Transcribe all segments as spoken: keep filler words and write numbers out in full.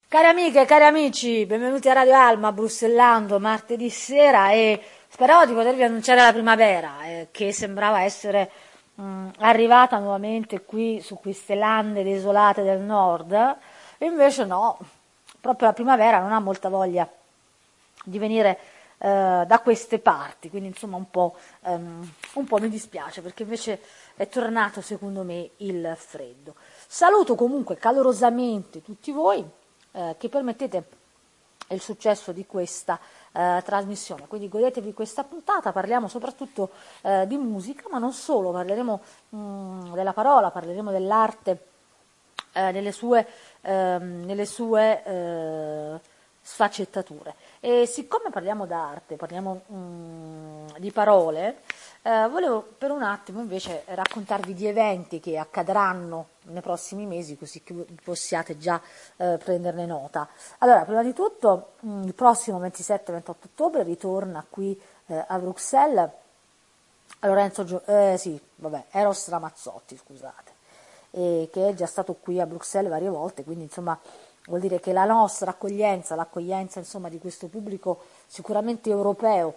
Cari amiche e cari amici, benvenuti a Radio Alma, Brussellando, martedì sera e speravo di potervi annunciare la primavera, eh, che sembrava essere mh, arrivata nuovamente qui su queste lande desolate del nord, e invece no, proprio la primavera non ha molta voglia di venire eh, da queste parti, quindi insomma un po', um, un po' mi dispiace perché invece è tornato secondo me il freddo. Saluto comunque calorosamente tutti voi eh, che permettete il successo di questa eh, trasmissione, quindi godetevi questa puntata, parliamo soprattutto eh, di musica, ma non solo, parleremo mh, della parola, parleremo dell'arte eh, nelle sue, ehm, nelle sue eh, sfaccettature. E siccome parliamo d'arte, parliamo mh, di parole, eh, volevo per un attimo invece raccontarvi di eventi che accadranno nei prossimi mesi, così che possiate già eh, prenderne nota. Allora, prima di tutto, mh, il prossimo ventisette ventotto ottobre ritorna qui eh, a Bruxelles Lorenzo Gio- eh, sì, vabbè, Eros Ramazzotti, scusate, e che è già stato qui a Bruxelles varie volte, quindi insomma vuol dire che la nostra accoglienza, l'accoglienza insomma di questo pubblico sicuramente europeo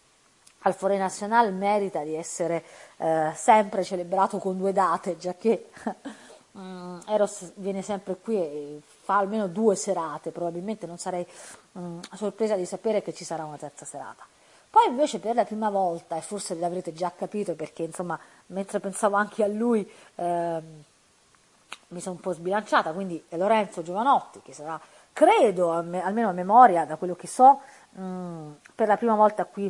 al Forêt National merita di essere eh, sempre celebrato con due date, già che mm, Eros viene sempre qui e fa almeno due serate, probabilmente non sarei mm, sorpresa di sapere che ci sarà una terza serata. Poi invece per la prima volta, e forse l'avrete già capito perché insomma mentre pensavo anche a lui ehm, mi sono un po' sbilanciata, quindi è Lorenzo Giovanotti che sarà, credo, a me- almeno a memoria da quello che so, mh, per la prima volta qui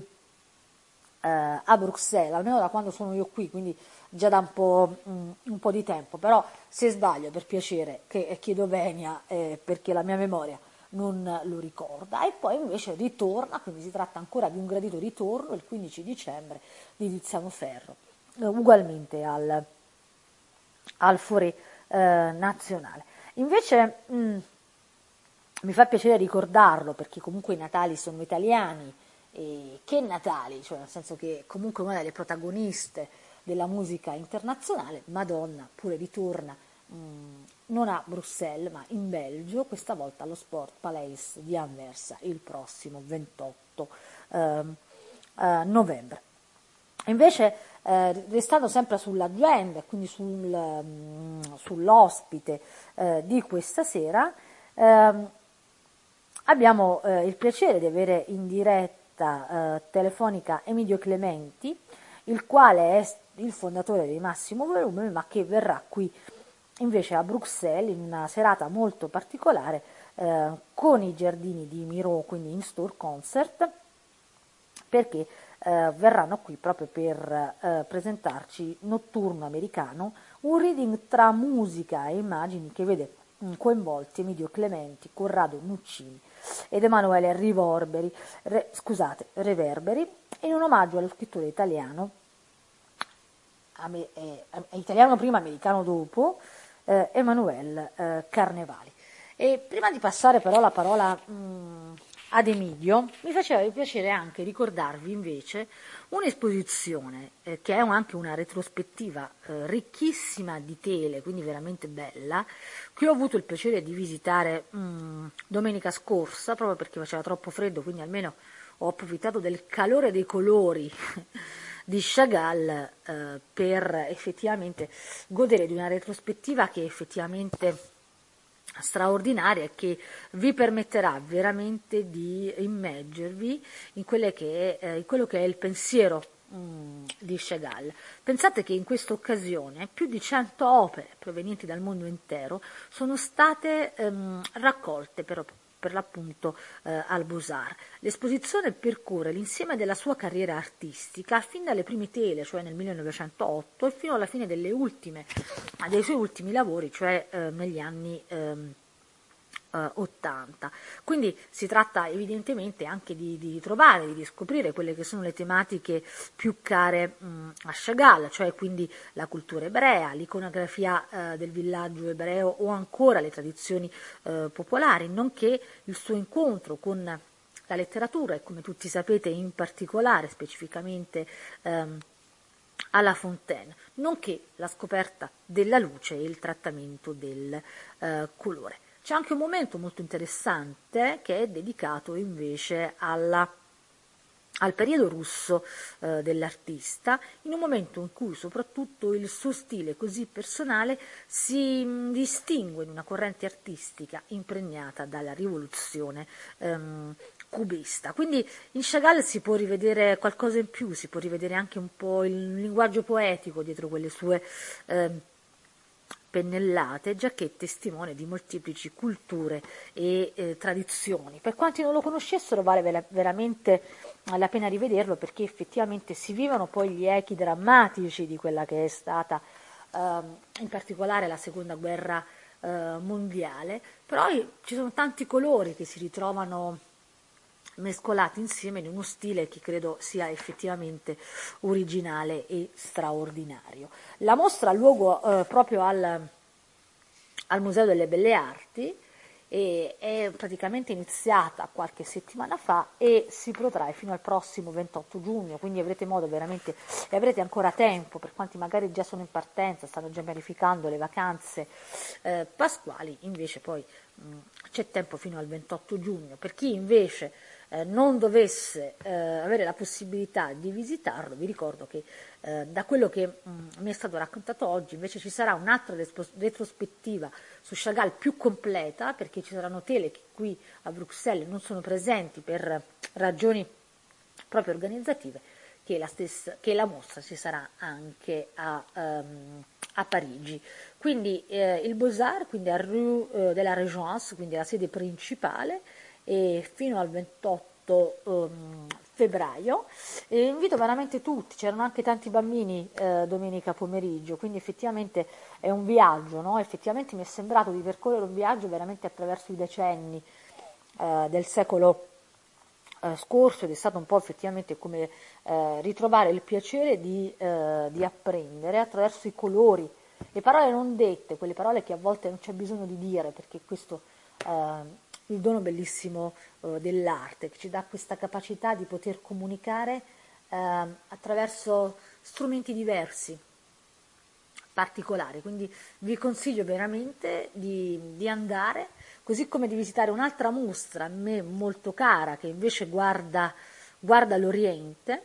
eh, a Bruxelles, almeno da quando sono io qui, quindi già da un po', mh, un po' di tempo, però se sbaglio per piacere che chiedo venia eh, perché la mia memoria non lo ricorda, e poi invece ritorna, quindi si tratta ancora di un gradito ritorno il quindici dicembre di Tiziano Ferro, eh, ugualmente al, al Forêt eh, nazionale. Invece mh, mi fa piacere ricordarlo perché comunque i Natali sono italiani, e che Natali, cioè nel senso che comunque una delle protagoniste della musica internazionale, Madonna, pure ritorna mh, non a Bruxelles ma in Belgio, questa volta allo Sport Paleis di Anversa il prossimo ventotto ehm, eh, novembre. Invece, eh, restando sempre sull'agenda, quindi sul, mm, sull'ospite eh, di questa sera, ehm, abbiamo eh, il piacere di avere in diretta eh, telefonica Emilio Clementi, il quale è il fondatore di Massimo Volume, ma che verrà qui invece a Bruxelles in una serata molto particolare eh, con i giardini di Miro, quindi in store concert, perché eh, verranno qui proprio per eh, presentarci Notturno Americano, un reading tra musica e immagini che vede mh, coinvolti Emilio Clementi, Corrado Nuccini ed Emanuele Rivorberi, re, scusate, Reverberi, in un omaggio allo scrittore italiano, ame, eh, italiano prima, americano dopo, eh, Emanuele eh, Carnevali. E prima di passare però la parola mh, ad Emilio, mi faceva piacere anche ricordarvi invece un'esposizione eh, che è anche una retrospettiva eh, ricchissima di tele, quindi veramente bella, che ho avuto il piacere di visitare mh, domenica scorsa, proprio perché faceva troppo freddo, quindi almeno ho approfittato del calore dei colori di Chagall eh, per effettivamente godere di una retrospettiva che è effettivamente straordinaria e che vi permetterà veramente di immergervi in, quelle che è, eh, in quello che è il pensiero mh, di Chagall. Pensate che in questa occasione più di cento opere provenienti dal mondo intero sono state ehm, raccolte per per l'appunto eh, al Beaux-Arts. L'esposizione percorre l'insieme della sua carriera artistica fin dalle prime tele, cioè nel millenovecentootto, e fino alla fine delle ultime, dei suoi ultimi lavori, cioè eh, negli anni ehm, eh, ottanta. Quindi si tratta evidentemente anche di, di trovare, di riscoprire quelle che sono le tematiche più care mh, a Chagall, cioè quindi la cultura ebrea, l'iconografia eh, del villaggio ebreo o ancora le tradizioni eh, popolari, nonché il suo incontro con la letteratura e, come tutti sapete, in particolare specificamente ehm, alla Fontaine, nonché la scoperta della luce e il trattamento del eh, colore. C'è anche un momento molto interessante che è dedicato invece alla al periodo russo eh, dell'artista, in un momento in cui soprattutto il suo stile così personale si mh, distingue in una corrente artistica impregnata dalla rivoluzione ehm, cubista. Quindi in Chagall si può rivedere qualcosa in più, si può rivedere anche un po' il linguaggio poetico dietro quelle sue ehm, pennellate, già che è testimone di molteplici culture e eh, tradizioni. Per quanti non lo conoscessero vale vera- veramente la pena rivederlo, perché effettivamente si vivono poi gli echi drammatici di quella che è stata ehm, in particolare la seconda guerra eh, mondiale, però ci sono tanti colori che si ritrovano mescolati insieme in uno stile che credo sia effettivamente originale e straordinario. La mostra ha luogo eh, proprio al, al Museo delle Belle Arti e è praticamente iniziata qualche settimana fa e si protrae fino al prossimo ventotto giugno, quindi avrete modo veramente e avrete ancora tempo, per quanti magari già sono in partenza, stanno già pianificando le vacanze eh, pasquali, invece poi mh, c'è tempo fino al ventotto giugno. Per chi invece eh, non dovesse eh, avere la possibilità di visitarlo, vi ricordo che eh, da quello che mh, mi è stato raccontato oggi invece ci sarà un'altra retrospettiva su Chagall più completa, perché ci saranno tele che qui a Bruxelles non sono presenti per ragioni proprio organizzative, che la, stessa, che la mostra ci sarà anche a, um, a Parigi. Quindi eh, il Beaux-Arts, quindi a Rue eh, de la Régence, quindi la sede principale, e fino al ventotto um, febbraio. E invito veramente tutti, c'erano anche tanti bambini eh, domenica pomeriggio, quindi effettivamente è un viaggio, no? Effettivamente mi è sembrato di percorrere un viaggio veramente attraverso i decenni eh, del secolo eh, scorso, ed è stato un po' effettivamente come eh, ritrovare il piacere di, eh, di apprendere attraverso i colori, le parole non dette, quelle parole che a volte non c'è bisogno di dire, perché questo eh, il dono bellissimo eh, dell'arte, che ci dà questa capacità di poter comunicare eh, attraverso strumenti diversi, particolari. Quindi vi consiglio veramente di, di andare, così come di visitare un'altra mostra a me molto cara, che invece guarda, guarda l'Oriente,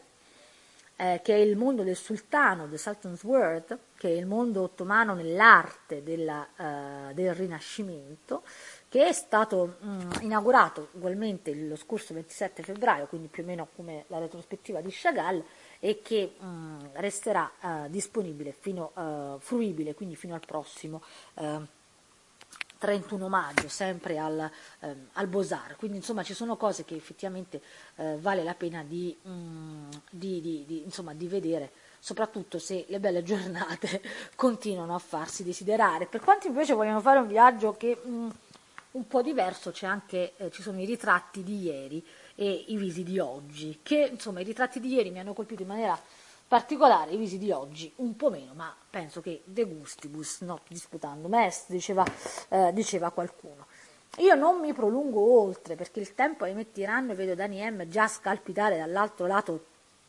eh, che è il mondo del sultano, The Sultan's World, che è il mondo ottomano nell'arte della, uh, del Rinascimento, che è stato mh, inaugurato ugualmente lo scorso ventisette febbraio, quindi più o meno come la retrospettiva di Chagall, e che mh, resterà uh, disponibile, fino, uh, fruibile, quindi fino al prossimo uh, trentuno maggio, sempre al, ehm, al Beaux-Arts. Quindi insomma ci sono cose che effettivamente eh, vale la pena di, mm, di, di, di, insomma, di vedere, soprattutto se le belle giornate continuano a farsi desiderare. Per quanti invece vogliono fare un viaggio che mm, un po' diverso, c'è anche, eh, ci sono i ritratti di ieri e i visi di oggi, che insomma i ritratti di ieri mi hanno colpito in maniera particolare, i visi di oggi un po' meno, ma penso che de gustibus not disputandum est, diceva, eh, diceva qualcuno. Io non mi prolungo oltre, perché il tempo ahimè tiranno, e vedo Dani M già scalpitare dall'altro lato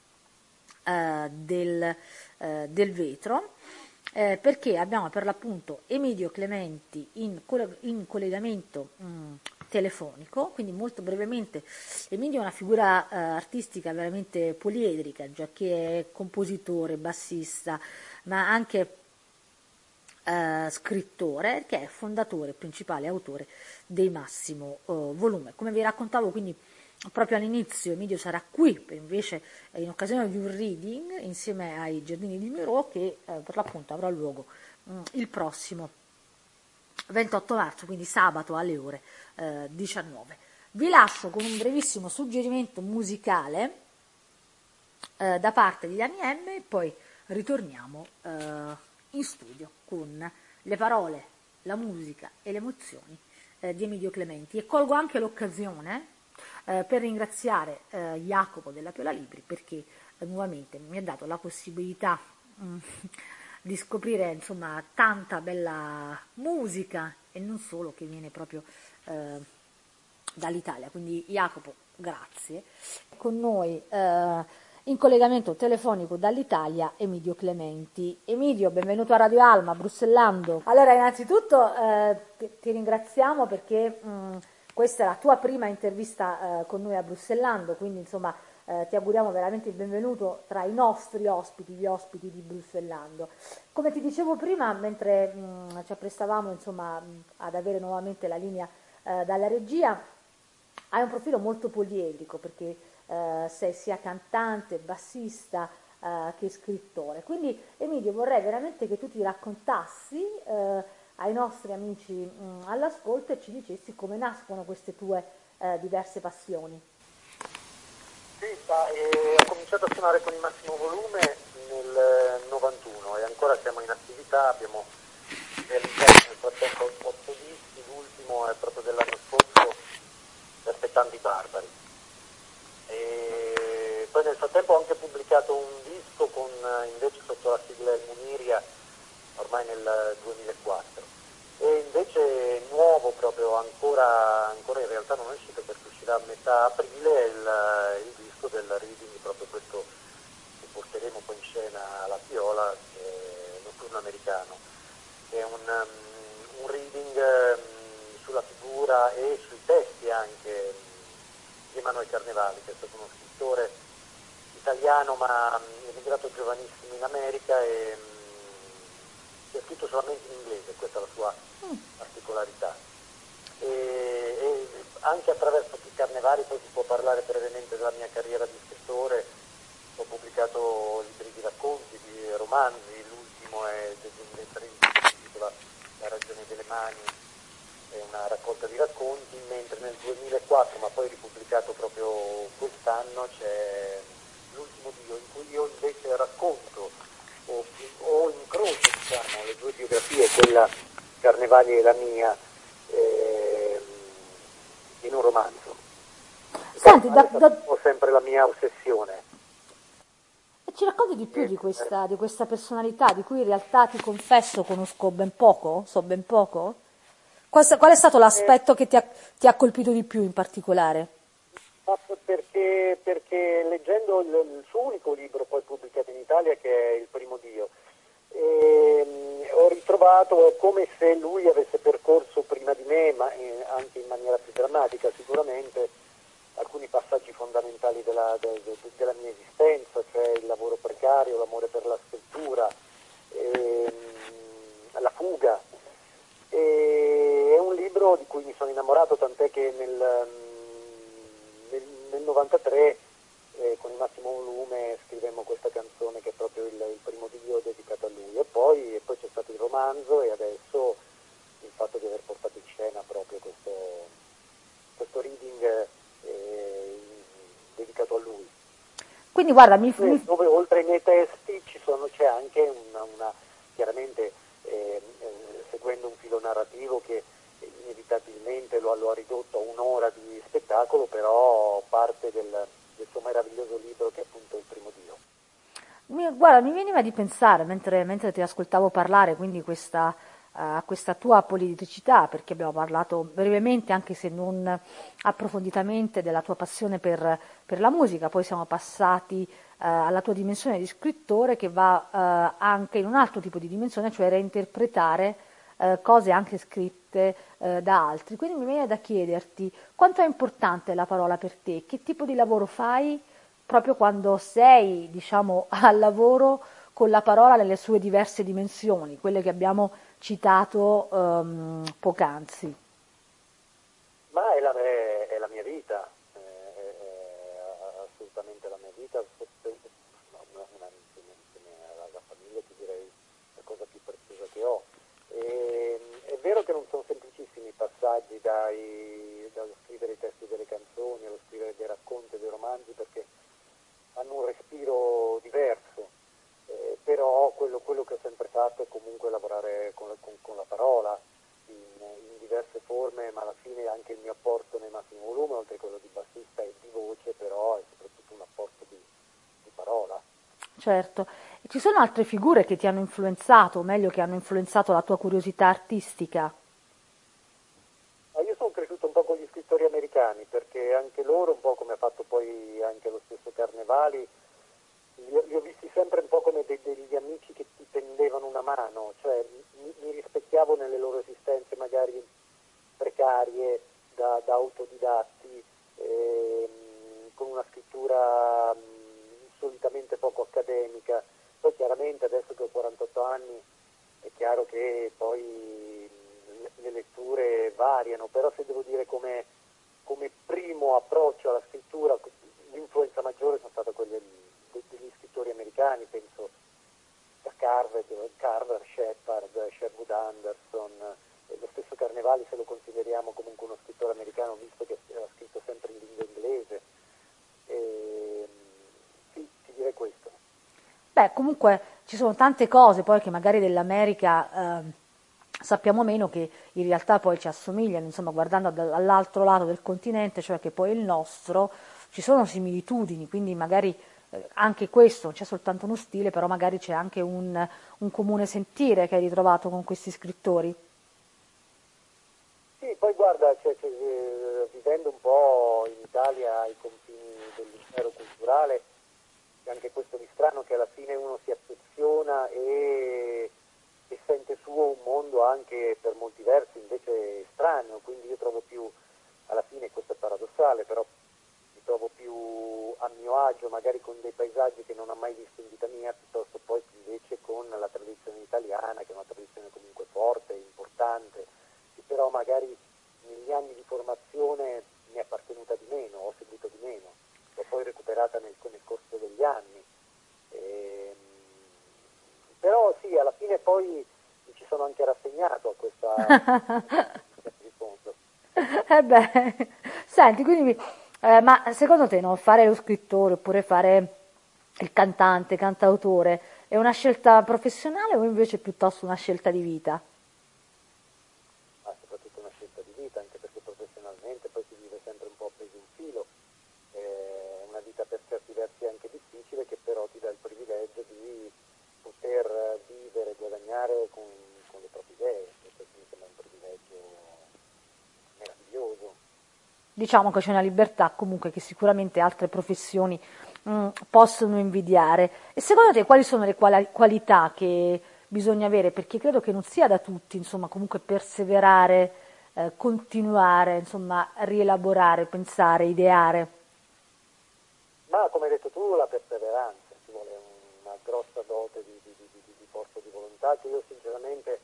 eh, del, eh, del vetro, eh, perché abbiamo per l'appunto Emidio Clementi in, in collegamento mh, telefonico, quindi molto brevemente. Emidio è una figura eh, artistica veramente poliedrica, già che è compositore, bassista, ma anche eh, scrittore, che è fondatore, principale autore dei Massimo eh, Volume. Come vi raccontavo, quindi proprio all'inizio Emidio sarà qui per invece eh, in occasione di un reading insieme ai Giardini di Miro, che eh, per l'appunto avrà luogo mh, il prossimo ventotto marzo, quindi sabato alle ore eh, diciannove. Vi lascio con un brevissimo suggerimento musicale eh, da parte di Dani M e poi ritorniamo eh, in studio con le parole, la musica e le emozioni eh, di Emidio Clementi. E colgo anche l'occasione eh, per ringraziare eh, Jacopo della Piola Libri, perché eh, nuovamente mi ha dato la possibilità mh, di scoprire insomma tanta bella musica, e non solo, che viene proprio eh, dall'Italia. Quindi Jacopo, grazie. Con noi eh, in collegamento telefonico dall'Italia Emidio Clementi. Emidio, benvenuto a Radio Alma, Bruxellando. Allora, innanzitutto eh, ti, ti ringraziamo perché mh, questa è la tua prima intervista eh, con noi a Bruxellando, quindi insomma eh, ti auguriamo veramente il benvenuto tra i nostri ospiti, gli ospiti di Bruxellando. Come ti dicevo prima, mentre mh, ci apprestavamo insomma mh, ad avere nuovamente la linea eh, dalla regia, hai un profilo molto poliedrico perché eh, sei sia cantante, bassista eh, che scrittore. Quindi Emidio, vorrei veramente che tu ti raccontassi eh, ai nostri amici mh, all'ascolto e ci dicessi come nascono queste tue eh, diverse passioni. Sì, ma, eh, ho cominciato a suonare con il massimo volume nel novantuno e ancora siamo in attività, abbiamo realizzato nel frattempo otto dischi, l'ultimo è proprio dell'anno scorso, Aspettando i Barbari. E poi nel frattempo ho anche pubblicato un disco con invece sotto la sigla El Muniria ormai nel duemilaquattro e invece nuovo proprio ancora, ancora in realtà non è uscito perché uscirà a metà aprile il, il disco del reading, proprio questo che porteremo poi in scena alla Fiola, che è Notturno Americano, che è un, um, un reading um, sulla figura e sui testi anche di Emanuele Carnevali, che è stato uno scrittore italiano ma um, emigrato giovanissimo in America e um, che ha scritto solamente in inglese, questa è la sua particolarità. E, e anche attraverso i Carnevali poi si può parlare brevemente della mia carriera di scrittore. Ho pubblicato libri di racconti, di romanzi, l'ultimo è del duemilatredici, si intitola La ragione delle mani, è una raccolta di racconti, mentre nel duemilaquattro, ma poi ripubblicato proprio quest'anno, c'è L'ultimo Dio, in cui io invece racconto o, o incrocio diciamo, le due biografie, quella Carnevali e la mia, eh, in un romanzo. Senti, da, da... Ho sempre la mia ossessione. E ci racconti di più di questa, di questa personalità, di cui in realtà ti confesso conosco ben poco, so ben poco? Qual, qual è stato l'aspetto che ti ha, ti ha colpito di più in particolare? Perché, perché leggendo il, il suo unico libro poi pubblicato in Italia, che è Il Primo Dio, e, ho ritrovato come se lui avesse percorso prima di me, ma eh, anche in maniera più drammatica sicuramente, alcuni passaggi fondamentali della, de, de, della mia esistenza, cioè il lavoro precario, l'amore per la scrittura, e, la fuga. E, è un libro di cui mi sono innamorato, tant'è che nel, nel, nel novantatré eh, con il massimo volume scrivemmo questa canzone che è proprio il, il Primo Dio dedicato a lui, e poi, e poi c'è stato il romanzo e adesso il fatto di aver portato in scena proprio questo, questo reading eh, dedicato a lui. Quindi guarda, mi, mi... dove oltre ai miei testi ci sono, c'è anche una, una chiaramente eh, eh, seguendo un filo narrativo che inevitabilmente lo, lo ha ridotto a un'ora di spettacolo, però parte del, del suo meraviglioso libro che è appunto Il Primo Dio. Mi, guarda, mi veniva di pensare mentre, mentre ti ascoltavo parlare, quindi questa, uh, questa tua poliedricità, perché abbiamo parlato brevemente, anche se non approfonditamente, della tua passione per, per la musica, poi siamo passati uh, alla tua dimensione di scrittore che va uh, anche in un altro tipo di dimensione, cioè reinterpretare uh, cose anche scritte uh, da altri. Quindi mi viene da chiederti quanto è importante la parola per te, che tipo di lavoro fai proprio quando sei, diciamo, al lavoro con la parola nelle sue diverse dimensioni, quelle che abbiamo citato um, poc'anzi. Ma è la, è, è la mia vita, è, è assolutamente la mia vita, una, una, insieme alla famiglia, ti direi la cosa più preziosa che ho. E, è vero che non sono semplicissimi i passaggi dai, dallo scrivere i testi delle canzoni allo scrivere dei racconti e dei romanzi, perché hanno un respiro diverso, eh, però quello, quello che ho sempre fatto è comunque lavorare con la, con, con la parola in, in diverse forme, ma alla fine anche il mio apporto nel massimo volume, oltre a quello di bassista e di voce, però è soprattutto un apporto di, di parola. Certo. E ci sono altre figure che ti hanno influenzato, o meglio che hanno influenzato la tua curiosità artistica? Ma io sono cresciuto un po' con gli scrittori americani, perché anche loro, un po' come ha fatto poi anche lo stesso Carnevali, autodidatti, ehm, con una scrittura mh, solitamente poco accademica. Poi chiaramente adesso che ho quarantotto anni è chiaro che poi mh, le letture variano, però se devo dire come, come primo approccio alla scrittura, l'influenza maggiore sono state quelle degli scrittori americani, penso da Carver, Carver, Shepard, Sherwood Anderson, e lo stesso Carnevali, se lo consideriamo comunque uno scrittore americano, visto che ha scritto sempre in lingua inglese. E, sì, ti direi questo. Beh, comunque ci sono tante cose poi che magari dell'America eh, sappiamo meno, che in realtà poi ci assomigliano, insomma, guardando dall'altro lato del continente, cioè che poi il nostro, ci sono similitudini, quindi magari eh, anche questo, non c'è soltanto uno stile, però magari c'è anche un, un comune sentire che hai ritrovato con questi scrittori. Sì, poi guarda, cioè, cioè, eh, vivendo un po' in Italia ai confini dell'impero culturale, c'è anche questo di strano che alla fine uno si affeziona e, e sente suo un mondo anche per molti versi invece estraneo, quindi io trovo più, alla fine questo è paradossale, però mi trovo più a mio agio magari con dei paesaggi che non ho mai visto in vita mia, piuttosto poi invece con la tradizione italiana, che è una tradizione comunque forte, importante, che però magari negli anni di formazione mi è appartenuta di meno, ho seguito di meno, l'ho poi recuperata nel, nel corso degli anni. E, però sì, alla fine poi mi ci sono anche rassegnato a questa di fondo. Eh beh, senti, quindi, eh, ma secondo te no, fare lo scrittore oppure fare il cantante, cantautore, è una scelta professionale o invece piuttosto una scelta di vita? Ma soprattutto una scelta di vita, anche perché professionalmente poi si vive sempre un po' preso in filo, è una vita per certi versi anche difficile, che però ti dà il privilegio di poter vivere, guadagnare con, con le proprie idee, questo mi sembra un privilegio meraviglioso. Diciamo che c'è una libertà comunque che sicuramente altre professioni mh, possono invidiare. E secondo te quali sono le quali- qualità che bisogna avere? Perché credo che non sia da tutti, insomma, comunque perseverare, eh, continuare, insomma, rielaborare, pensare, ideare. Ma come hai detto tu, la perseveranza, ci vuole una grossa dote di, di, di, di, di forza di volontà che io sinceramente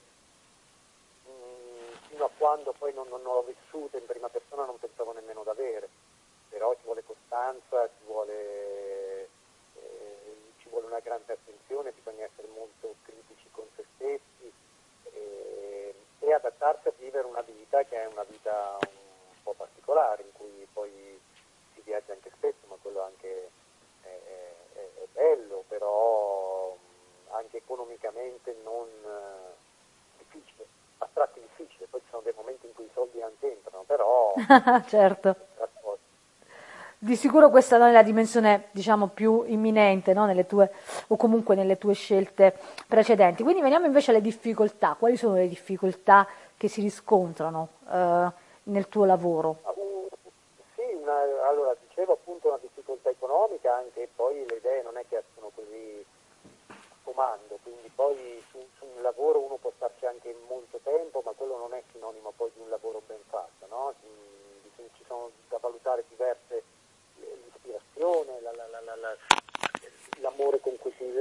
mh, fino a quando poi non, non l'ho vissuta in prima persona non pensavo nemmeno di avere, però ci vuole costanza, ci vuole, eh, ci vuole una grande attenzione, bisogna essere molto critici con se stessi e, e adattarsi a vivere una vita che è una vita un po' particolare, in cui poi si viaggia anche spesso, ma quello anche è, è, è bello, però mh, anche economicamente non eh, difficile, a tratti difficile, poi ci sono dei momenti in cui i soldi anche entrano, però Certo. trasporti. Di sicuro questa non è la dimensione, diciamo, più imminente, no? Nelle tue, o comunque nelle tue scelte precedenti. Quindi veniamo invece alle difficoltà. Quali sono le difficoltà che si riscontrano eh, nel tuo lavoro? Uh, sì, una, allora dicevo appunto una difficoltà economica, anche poi le idee non è che escono così a comando, quindi poi su, su un lavoro uno può starci anche molto tempo, ma quello non è sinonimo poi di un lavoro ben fatto, no? Ci, ci sono da valutare diverse, l'ispirazione, la, la, la, la, la, l'amore con cui si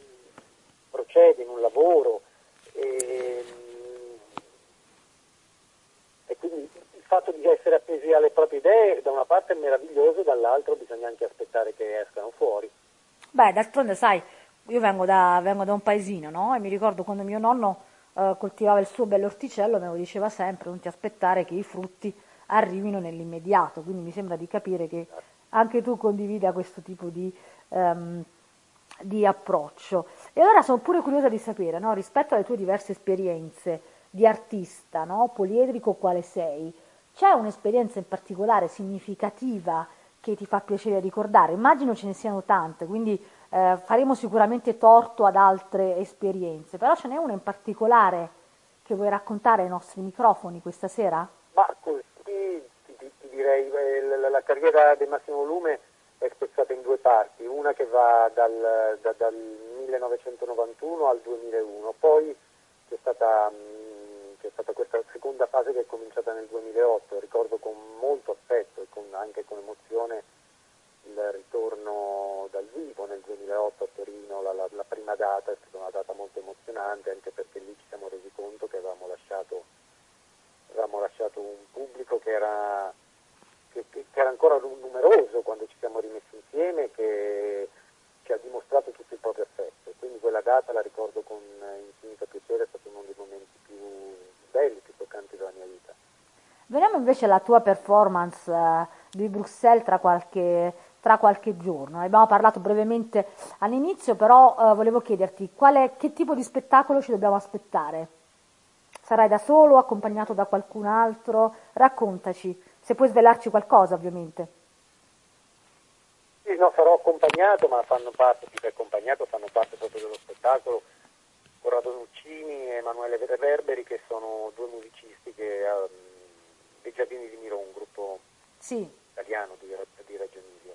procede in un lavoro e, e quindi il fatto di essere appesi alle proprie idee da una parte è meraviglioso, dall'altro bisogna anche aspettare che escano fuori. Beh, d'altronde, sai, io vengo da, vengo da un paesino, no? E mi ricordo quando mio nonno eh, coltivava il suo bell'orticello, me lo diceva sempre, non ti aspettare che i frutti arrivino nell'immediato. Quindi mi sembra di capire che anche tu condivida questo tipo di, ehm, di approccio. E allora sono pure curiosa di sapere, no? Rispetto alle tue diverse esperienze di artista, no? Poliedrico quale sei, c'è un'esperienza in particolare significativa che ti fa piacere ricordare? Immagino ce ne siano tante, quindi eh, faremo sicuramente torto ad altre esperienze, però ce n'è una in particolare che vuoi raccontare ai nostri microfoni questa sera? Ma così ti, ti- ti direi, eh, la, la carriera di Massimo Lume è spezzata in due parti, una che va dal, da- dal millenovecentonovantuno al duemilauno, poi c'è stata, mh, c'è c'è stata questa seconda fase che è cominciata nel duemilaotto, ricordo con molto affetto e con, anche con emozione il ritorno dal vivo nel duemilaotto a Torino, la, la, la prima data è stata una data molto emozionante, anche perché lì ci siamo resi conto che avevamo lasciato, avevamo lasciato un pubblico che era, che, che era ancora numeroso quando ci siamo rimessi insieme, che, che ha dimostrato tutto il proprio affetto. Quindi quella data la ricordo con infinito piacere, è stato uno dei momenti più belli, più toccanti della mia vita. Veniamo invece alla tua performance eh, di Bruxelles tra qualche, tra qualche giorno. Ne abbiamo parlato brevemente all'inizio, però eh, volevo chiederti quale, che tipo di spettacolo ci dobbiamo aspettare? Sarai da solo, accompagnato da qualcun altro? Raccontaci, se puoi svelarci qualcosa ovviamente. Sì, no, sarò accompagnato, ma fanno parte, più che accompagnato, fanno parte proprio dello spettacolo Corrado Nuccini e Emanuele Reverberi, che sono due musicisti che, um, dei Giardini di Miro, un gruppo Sì. italiano di, di Reggio Emilia.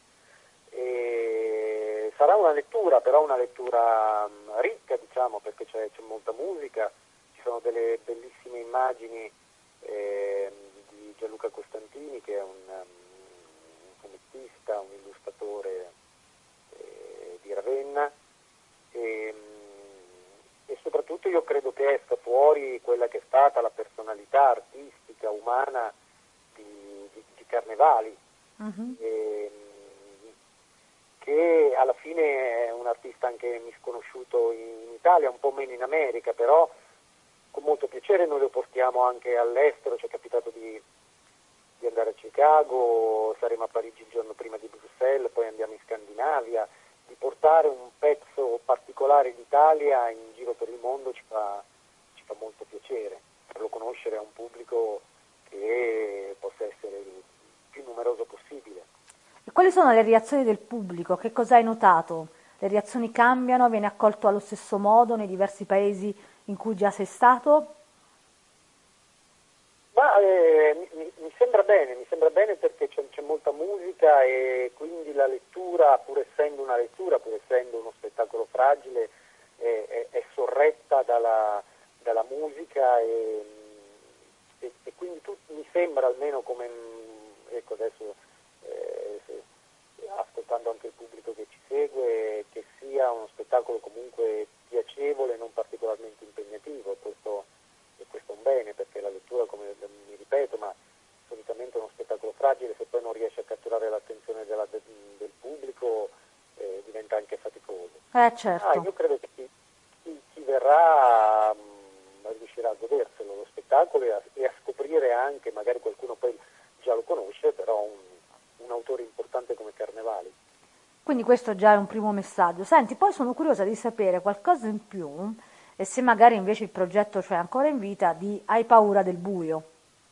E sarà una lettura, però una lettura um, ricca, diciamo, perché c'è, c'è molta musica, ci sono delle bellissime immagini eh, di Gianluca Costantini, che è un, um, un fumettista, un illustratore eh, di Ravenna, e, e soprattutto io credo che esca fuori quella che è stata la personalità artistica, umana di, di, di Carnevali, uh-huh. e, che alla fine è un artista anche misconosciuto in Italia, un po' meno in America, però con molto piacere noi lo portiamo anche all'estero. Ci è capitato di, di andare a Chicago, saremo a Parigi il giorno prima di Bruxelles, poi andiamo in Scandinavia. Di portare un pezzo particolare d'Italia in giro per il mondo ci fa, ci fa molto piacere, farlo conoscere a un pubblico che possa essere il più numeroso possibile. E quali sono le reazioni del pubblico? Che cosa hai notato? Le reazioni cambiano? Viene accolto allo stesso modo nei diversi paesi in cui già sei stato? Ma eh, mi, mi sembra bene, mi sembra bene perché c'è, c'è molta musica e quindi la lettura, pur essendo una lettura, pur essendo uno spettacolo fragile, è, è, è sorretta dalla, dalla musica e, e, e quindi tu, mi sembra almeno come, ecco adesso eh, se, ascoltando anche il pubblico che ci segue, che sia uno spettacolo comunque piacevole, non particolarmente impegnativo. Questo E questo è un bene, perché la lettura, come mi ripeto, ma solitamente è uno spettacolo fragile, se poi non riesce a catturare l'attenzione della, del, del pubblico eh, diventa anche faticoso. Eh certo. Ah, io credo che chi, chi, chi verrà mh, riuscirà a goderselo lo spettacolo e a, e a scoprire anche, magari qualcuno poi già lo conosce, però un, un autore importante come Carnevali. Quindi questo già è un primo messaggio. Senti, poi sono curiosa di sapere qualcosa in più, e se magari invece il progetto c'è ancora in vita, di Hai paura del buio,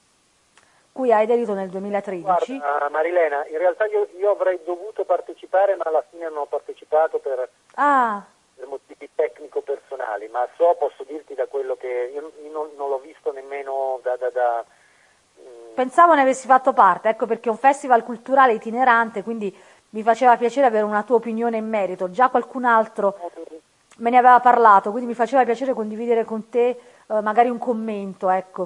cui hai aderito nel duemilatredici. Guarda Marilena, in realtà io, io avrei dovuto partecipare, ma alla fine non ho partecipato per, ah. per motivi tecnico-personali, ma so, posso dirti da quello che io non, non l'ho visto nemmeno da... da, da mh... Pensavo ne avessi fatto parte, ecco perché è un festival culturale itinerante, quindi mi faceva piacere avere una tua opinione in merito. Già qualcun altro me ne aveva parlato, quindi mi faceva piacere condividere con te eh, magari un commento, ecco.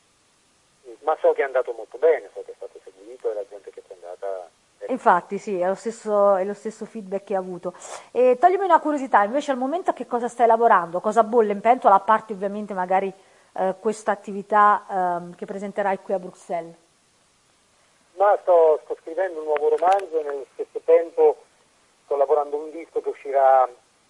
Ma so che è andato molto bene, so che è stato seguito e la gente che c'è andata... È... Infatti sì, è lo stesso, è lo stesso feedback che hai avuto. E toglimi una curiosità, invece al momento a che cosa stai lavorando? Cosa bolle in pentola, a parte ovviamente magari eh, questa attività eh, che presenterai qui a Bruxelles? Ma sto, sto scrivendo un nuovo romanzo e nello stesso tempo sto lavorando un disco che uscirà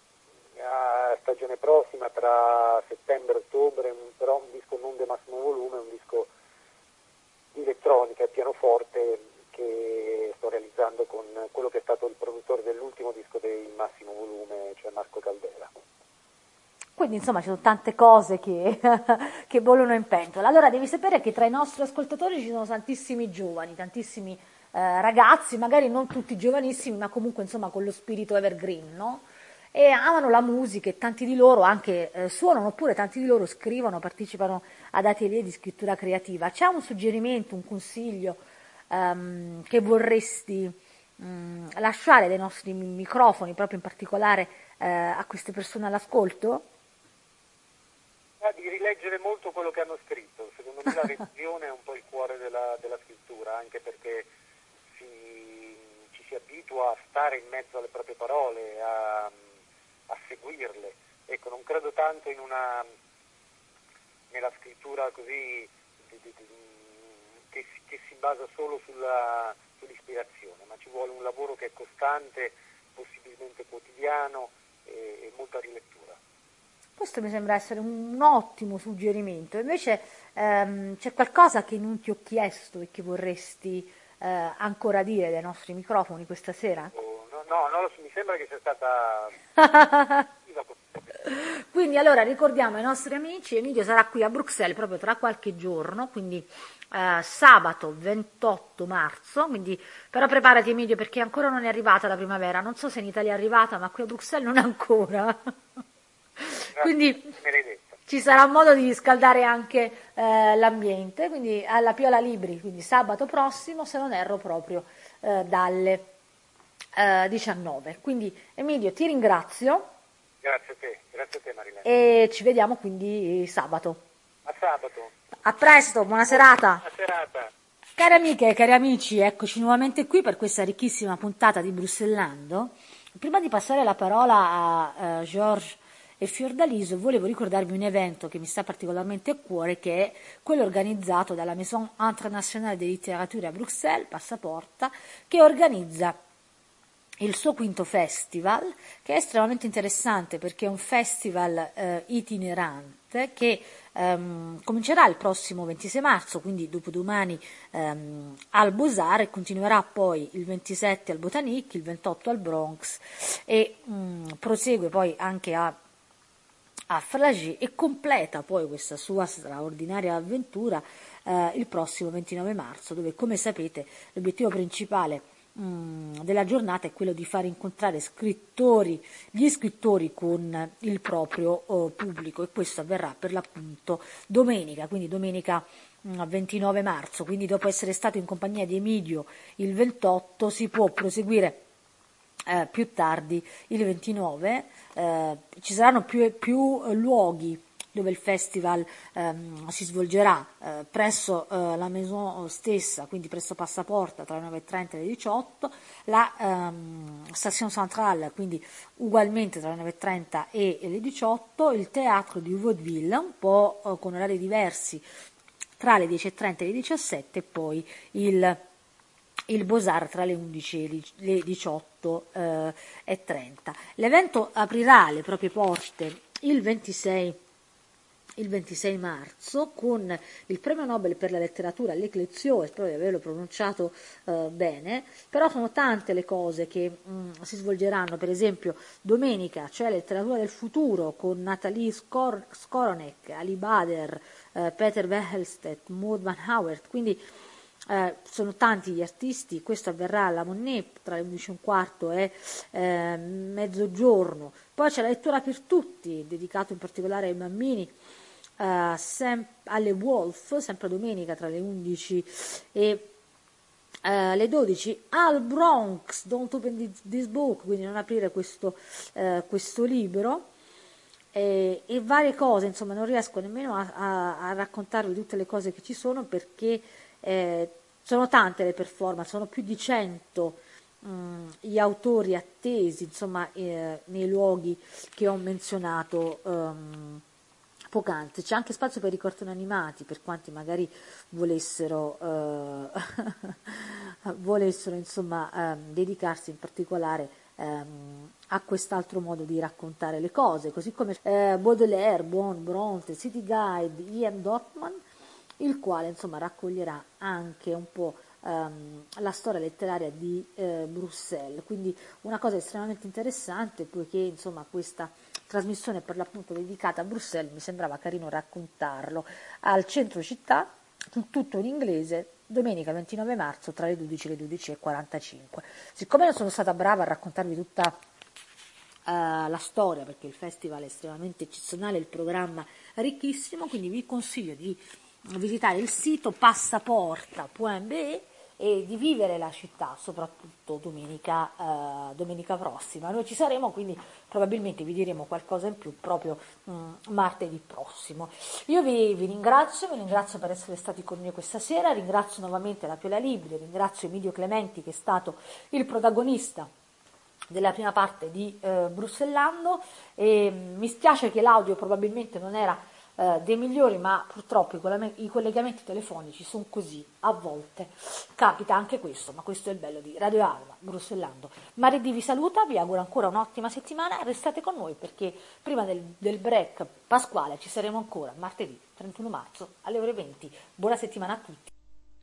a stagione prossima, tra settembre e ottobre, però un disco non di massimo volume, un disco di elettronica e pianoforte che sto realizzando con quello che è stato il produttore dell'ultimo disco del massimo volume, cioè Marco Caldera. Quindi insomma ci sono tante cose che, che bollono in pentola. Allora devi sapere che tra i nostri ascoltatori ci sono tantissimi giovani, tantissimi eh, ragazzi, magari non tutti giovanissimi, ma comunque insomma con lo spirito evergreen, no? E amano la musica e tanti di loro anche eh, suonano, oppure tanti di loro scrivono, partecipano ad atelier di scrittura creativa. C'è un suggerimento, un consiglio ehm, che vorresti mh, lasciare dai nostri microfoni, proprio in particolare eh, a queste persone all'ascolto? di rileggere molto quello che hanno scritto. Secondo me la revisione è un po' il cuore della, della scrittura, anche perché si, ci si abitua a stare in mezzo alle proprie parole, a, a seguirle. Ecco, non credo tanto in una nella scrittura così di, di, di, che, si, che si basa solo sulla, sull'ispirazione, ma ci vuole un lavoro che è costante, possibilmente quotidiano e, e molta rilettura. Questo mi sembra essere un ottimo suggerimento. Invece ehm, c'è qualcosa che non ti ho chiesto e che vorresti eh, ancora dire dai nostri microfoni questa sera? Oh, no, no, no, mi sembra che sia stata... Quindi allora ricordiamo ai nostri amici, Emilio sarà qui a Bruxelles proprio tra qualche giorno, quindi eh, sabato ventotto marzo, quindi però preparati Emilio perché ancora non è arrivata la primavera, non so se in Italia è arrivata ma qui a Bruxelles non ancora. Quindi ci sarà modo di riscaldare anche eh, l'ambiente, quindi alla Piola Libri, quindi sabato prossimo, se non erro proprio eh, dalle eh, diciannove. Quindi Emilio ti ringrazio. Grazie a te, grazie a te Marilena. E ci vediamo quindi sabato. A sabato. A presto, buona serata. Buona serata. Cari amiche e cari amici, eccoci nuovamente qui per questa ricchissima puntata di Bruxellando. Prima di passare la parola a uh, Georges e Fiordaliso, volevo ricordarvi un evento che mi sta particolarmente a cuore, che è quello organizzato dalla Maison Internationale de Littérature a Bruxelles, Passaporta, che organizza il suo quinto festival, che è estremamente interessante perché è un festival eh, itinerante che ehm, comincerà il prossimo ventisei marzo, quindi dopodomani ehm, al Beaux-Arts, e continuerà poi il ventisette al Botanique, il ventotto al Bronx e mh, prosegue poi anche a a Flagey e completa poi questa sua straordinaria avventura eh, il prossimo ventinove marzo, dove, come sapete, l'obiettivo principale mh, della giornata è quello di far incontrare scrittori, gli scrittori con il proprio oh, pubblico, e questo avverrà per l'appunto domenica, quindi domenica mh, ventinove marzo, quindi dopo essere stato in compagnia di Emilio il ventotto si può proseguire Eh, più tardi il ventinove, eh, ci saranno più, più eh, luoghi dove il festival ehm, si svolgerà eh, presso eh, la Maison stessa, quindi presso Passaporta tra le nove e trenta e le diciotto, la ehm, Station Centrale, quindi ugualmente tra le nove e trenta e le diciotto, il Teatro di Vaudeville, un po' eh, con orari diversi tra le dieci e trenta e le diciassette, e poi il il Beaux-Arts tra le undici e le diciotto e trenta. L'evento aprirà le proprie porte il ventisei, il ventisei marzo con il premio Nobel per la letteratura L'Eclezio, spero di averlo pronunciato eh, bene, però sono tante le cose che mh, si svolgeranno. Per esempio domenica c'è letteratura del futuro con Nathalie Skor- Skoronek, Ali Bader, eh, Peter Wehelstedt, Maud Van Howert, quindi Eh, sono tanti gli artisti. Questo avverrà alla Monnet tra le undici e un quarto e eh, mezzogiorno. Poi c'è la lettura per tutti, dedicato in particolare ai bambini, eh, sem- alle Wolf, sempre domenica tra le undici e eh, le dodici, al Bronx, Don't Open This Book, quindi non aprire questo, eh, questo libro. E, e varie cose, insomma non riesco nemmeno a, a, a raccontarvi tutte le cose che ci sono, perché eh, sono tante le performance, sono più di cento mh, gli autori attesi, insomma, eh, nei luoghi che ho menzionato um, poc'anzi. C'è anche spazio per i cartoni animati, per quanti magari volessero eh, volessero insomma eh, dedicarsi in particolare ehm, a quest'altro modo di raccontare le cose, così come eh, Baudelaire, Bon, Bronte, City Guide, I M Dortmund, il quale insomma raccoglierà anche un po' ehm, la storia letteraria di eh, Bruxelles, quindi una cosa estremamente interessante, poiché insomma questa trasmissione è per l'appunto dedicata a Bruxelles, mi sembrava carino raccontarlo al centro città, tutto in inglese, domenica ventinove marzo tra le dodici e le dodici e quarantacinque. Siccome non sono stata brava a raccontarvi tutta Uh, la storia, perché il festival è estremamente eccezionale, il programma ricchissimo, quindi vi consiglio di visitare il sito passaporta punto be e di vivere la città, soprattutto domenica, eh, domenica prossima. Noi ci saremo, quindi probabilmente vi diremo qualcosa in più proprio mh, martedì prossimo. Io vi, vi ringrazio, vi ringrazio per essere stati con noi questa sera, ringrazio nuovamente la Piola Libri, ringrazio Emilio Clementi che è stato il protagonista della prima parte di eh, Bruxellando, e mi spiace che l'audio probabilmente non era eh, dei migliori, ma purtroppo i, colleg- i collegamenti telefonici sono così, a volte capita anche questo, ma questo è il bello di Radio Alba, Bruxellando. Maredì vi saluta, vi auguro ancora un'ottima settimana, restate con noi perché prima del, del break pasquale ci saremo ancora martedì trentuno marzo alle ore venti. Buona settimana a tutti.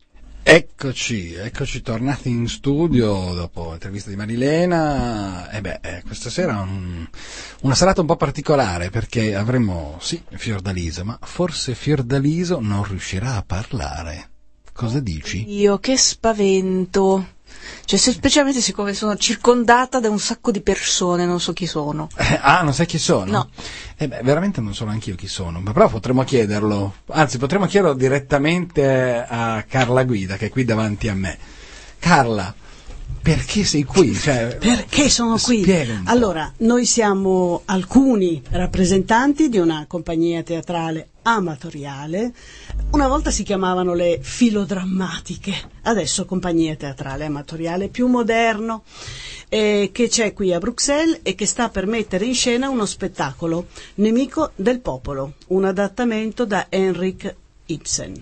Eccoci, eccoci tornati in studio dopo l'intervista di Marilena. E beh, eh, questa sera un, una serata un po' particolare perché avremo, sì, Fiordaliso, ma forse Fiordaliso non riuscirà a parlare. Cosa dici? Io che spavento. Cioè, se, specialmente siccome sono circondata da un sacco di persone, non so chi sono. Eh, ah, non sai chi sono? No. Eh beh, veramente non so neanche io chi sono, ma però potremmo chiederlo, anzi potremmo chiederlo direttamente a Carla Guida, che è qui davanti a me. Carla, perché sei qui? Cioè, perché sono qui? Spiega un po'. Allora, noi siamo alcuni rappresentanti di una compagnia teatrale amatoriale. Una volta si chiamavano le filodrammatiche, adesso compagnia teatrale amatoriale, più moderno, eh, che c'è qui a Bruxelles e che sta per mettere in scena uno spettacolo, Nemico del popolo, un adattamento da Henrik Ibsen.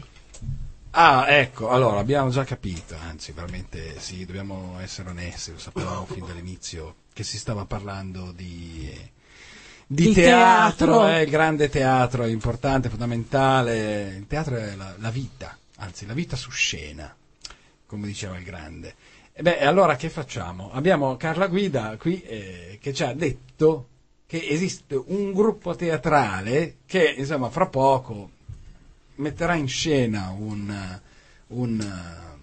Ah, ecco, allora abbiamo già capito, anzi veramente sì, dobbiamo essere onesti, lo sapevamo fin dall'inizio che si stava parlando di, di, di teatro, teatro. Eh, il grande teatro è importante, fondamentale, il teatro è la, la vita, anzi la vita su scena, come diceva il grande. E beh, allora che facciamo? Abbiamo Carla Guida qui eh, che ci ha detto che esiste un gruppo teatrale che insomma fra poco metterà in scena un, un,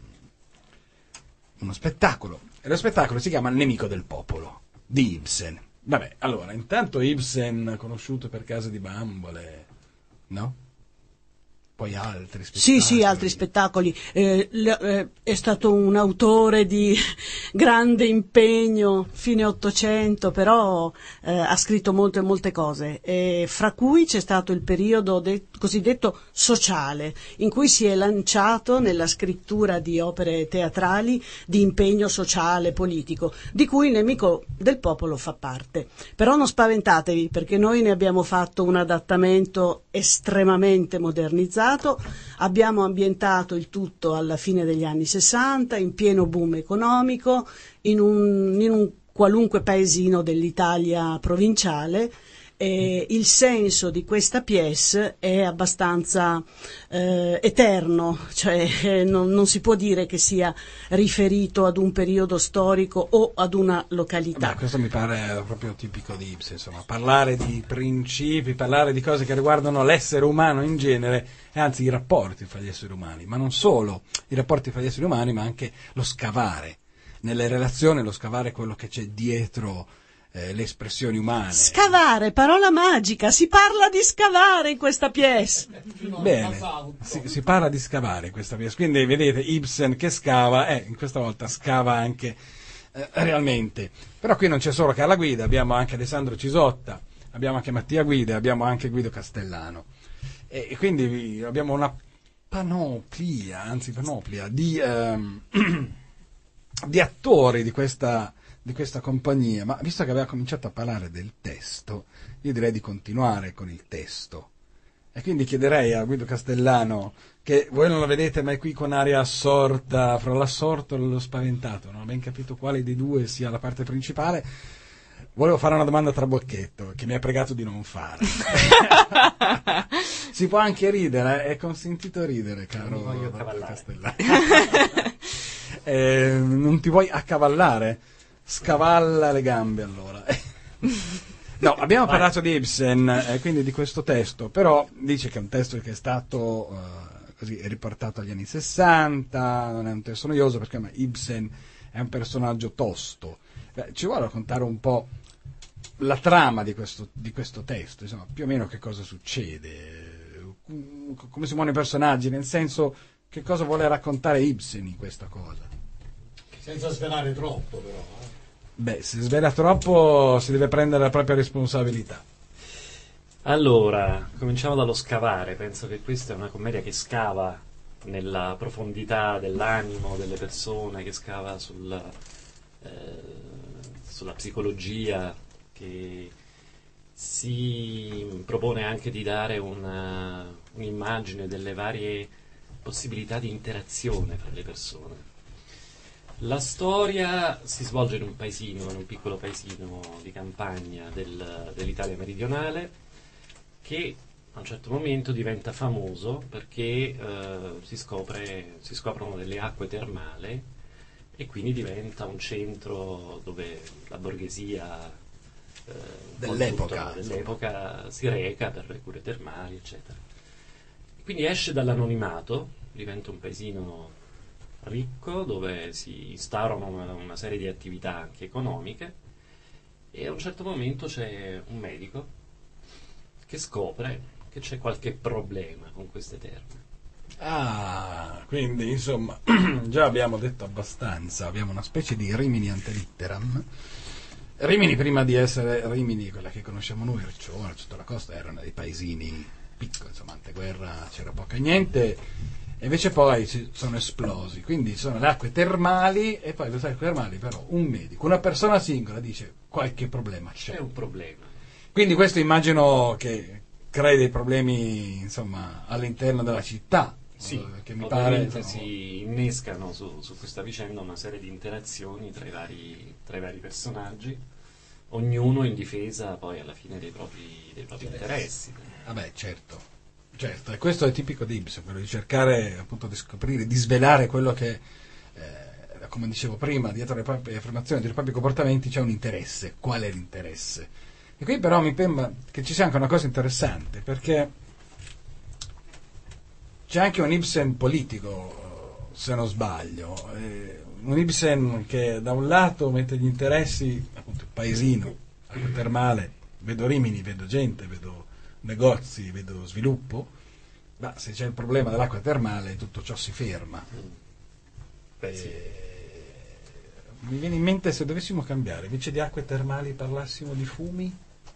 uno spettacolo, e lo spettacolo si chiama Nemico del popolo di Ibsen. Vabbè, allora, intanto Ibsen conosciuto per Casa di Bambole, no? Poi altri spettacoli. Sì, sì, altri spettacoli. Eh, l- eh, è stato un autore di grande impegno, fine Ottocento, però eh, ha scritto molte, molte cose, e fra cui c'è stato il periodo de- cosiddetto sociale, in cui si è lanciato nella scrittura di opere teatrali di impegno sociale, politico, di cui Nemico del popolo fa parte. Però non spaventatevi, perché noi ne abbiamo fatto un adattamento estremamente modernizzato. Abbiamo ambientato il tutto alla fine degli anni sessanta, in pieno boom economico, in un, in un qualunque paesino dell'Italia provinciale. E il senso di questa pièce è abbastanza eh, eterno, cioè eh, non, non si può dire che sia riferito ad un periodo storico o ad una località. Beh, questo mi pare proprio tipico di Ibsen, insomma, parlare di principi, parlare di cose che riguardano l'essere umano in genere, e anzi i rapporti fra gli esseri umani, ma non solo i rapporti fra gli esseri umani, ma anche lo scavare nelle relazioni, lo scavare quello che c'è dietro Eh, le espressioni umane. Scavare, parola magica, si parla di scavare in questa pièce. Bene, si, si parla di scavare in questa pièce, quindi vedete Ibsen che scava, eh, in questa volta scava anche eh, realmente. Però qui non c'è solo Carla Guida, abbiamo anche Alessandro Cisotta, abbiamo anche Mattia Guida, abbiamo anche Guido Castellano, e, e quindi abbiamo una panoplia, anzi panoplia di, ehm, di attori di questa di questa compagnia, ma visto che aveva cominciato a parlare del testo, io direi di continuare con il testo. E quindi chiederei a Guido Castellano, che voi non lo vedete ma è qui con aria assorta, fra l'assorto e lo spaventato, non ho ben capito quale dei due sia la parte principale. Volevo fare una domanda tra bocchetto, che mi ha pregato di non fare. Si può anche ridere, è consentito ridere, caro Guido Castellano. eh, non ti vuoi accavallare? Scavalla le gambe allora. No, abbiamo Vai. parlato di Ibsen, eh, quindi di questo testo, però dice che è un testo che è stato uh, così riportato agli anni sessanta, non è un testo noioso perché ma Ibsen è un personaggio tosto. Beh, ci vuole raccontare un po' la trama di questo, di questo testo, insomma, più o meno che cosa succede, come si muovono i personaggi, nel senso che cosa vuole raccontare Ibsen in questa cosa. Senza svelare troppo, però. Eh. Beh, se svela troppo si deve prendere la propria responsabilità. Allora, cominciamo dallo scavare. Penso che questa è una commedia che scava nella profondità dell'animo delle persone, che scava sul, eh, sulla psicologia, che si propone anche di dare una, un'immagine delle varie possibilità di interazione fra le persone. La storia si svolge in un paesino, in un piccolo paesino di campagna del, dell'Italia meridionale, che a un certo momento diventa famoso perché eh, si, scopre, si scoprono delle acque termali e quindi diventa un centro dove la borghesia eh, dell'epoca, dell'epoca si reca per le cure termali, eccetera. Quindi esce dall'anonimato, diventa un paesino ricco dove si instaurano una, una serie di attività anche economiche, e a un certo momento c'è un medico che scopre che c'è qualche problema con queste terme. Ah, quindi insomma già abbiamo detto abbastanza, abbiamo una specie di Rimini ante litteram. Rimini, prima di essere Rimini, quella che conosciamo noi, Riccione, tutta la costa, erano dei paesini piccoli, insomma, anteguerra c'era poco e niente, e invece poi si sono esplosi, quindi sono le acque termali, e poi queste acque termali però un medico, una persona singola dice qualche problema c'è. C'è un problema. Quindi questo immagino che crea dei problemi, insomma, all'interno della città. Sì, eh, che mi ovviamente pare, si innescano su, su questa vicenda una serie di interazioni tra i vari, tra i vari personaggi, ognuno in difesa poi alla fine dei propri, dei propri interessi. Vabbè, certo, certo, e questo è tipico di Ibsen, quello di cercare appunto di scoprire, di svelare quello che, eh, come dicevo prima, dietro le proprie affermazioni, dietro i propri comportamenti c'è un interesse. Qual è l'interesse? E qui però mi sembra che ci sia anche una cosa interessante, perché c'è anche un Ibsen politico, se non sbaglio, eh, un Ibsen che da un lato mette gli interessi, appunto il paesino, acqua termale, vedo Rimini, vedo gente, vedo negozi, vedo sviluppo, ma se c'è il problema dell'acqua termale tutto ciò si ferma. Beh, sì. Mi viene in mente, se dovessimo cambiare, invece di acque termali parlassimo di fumi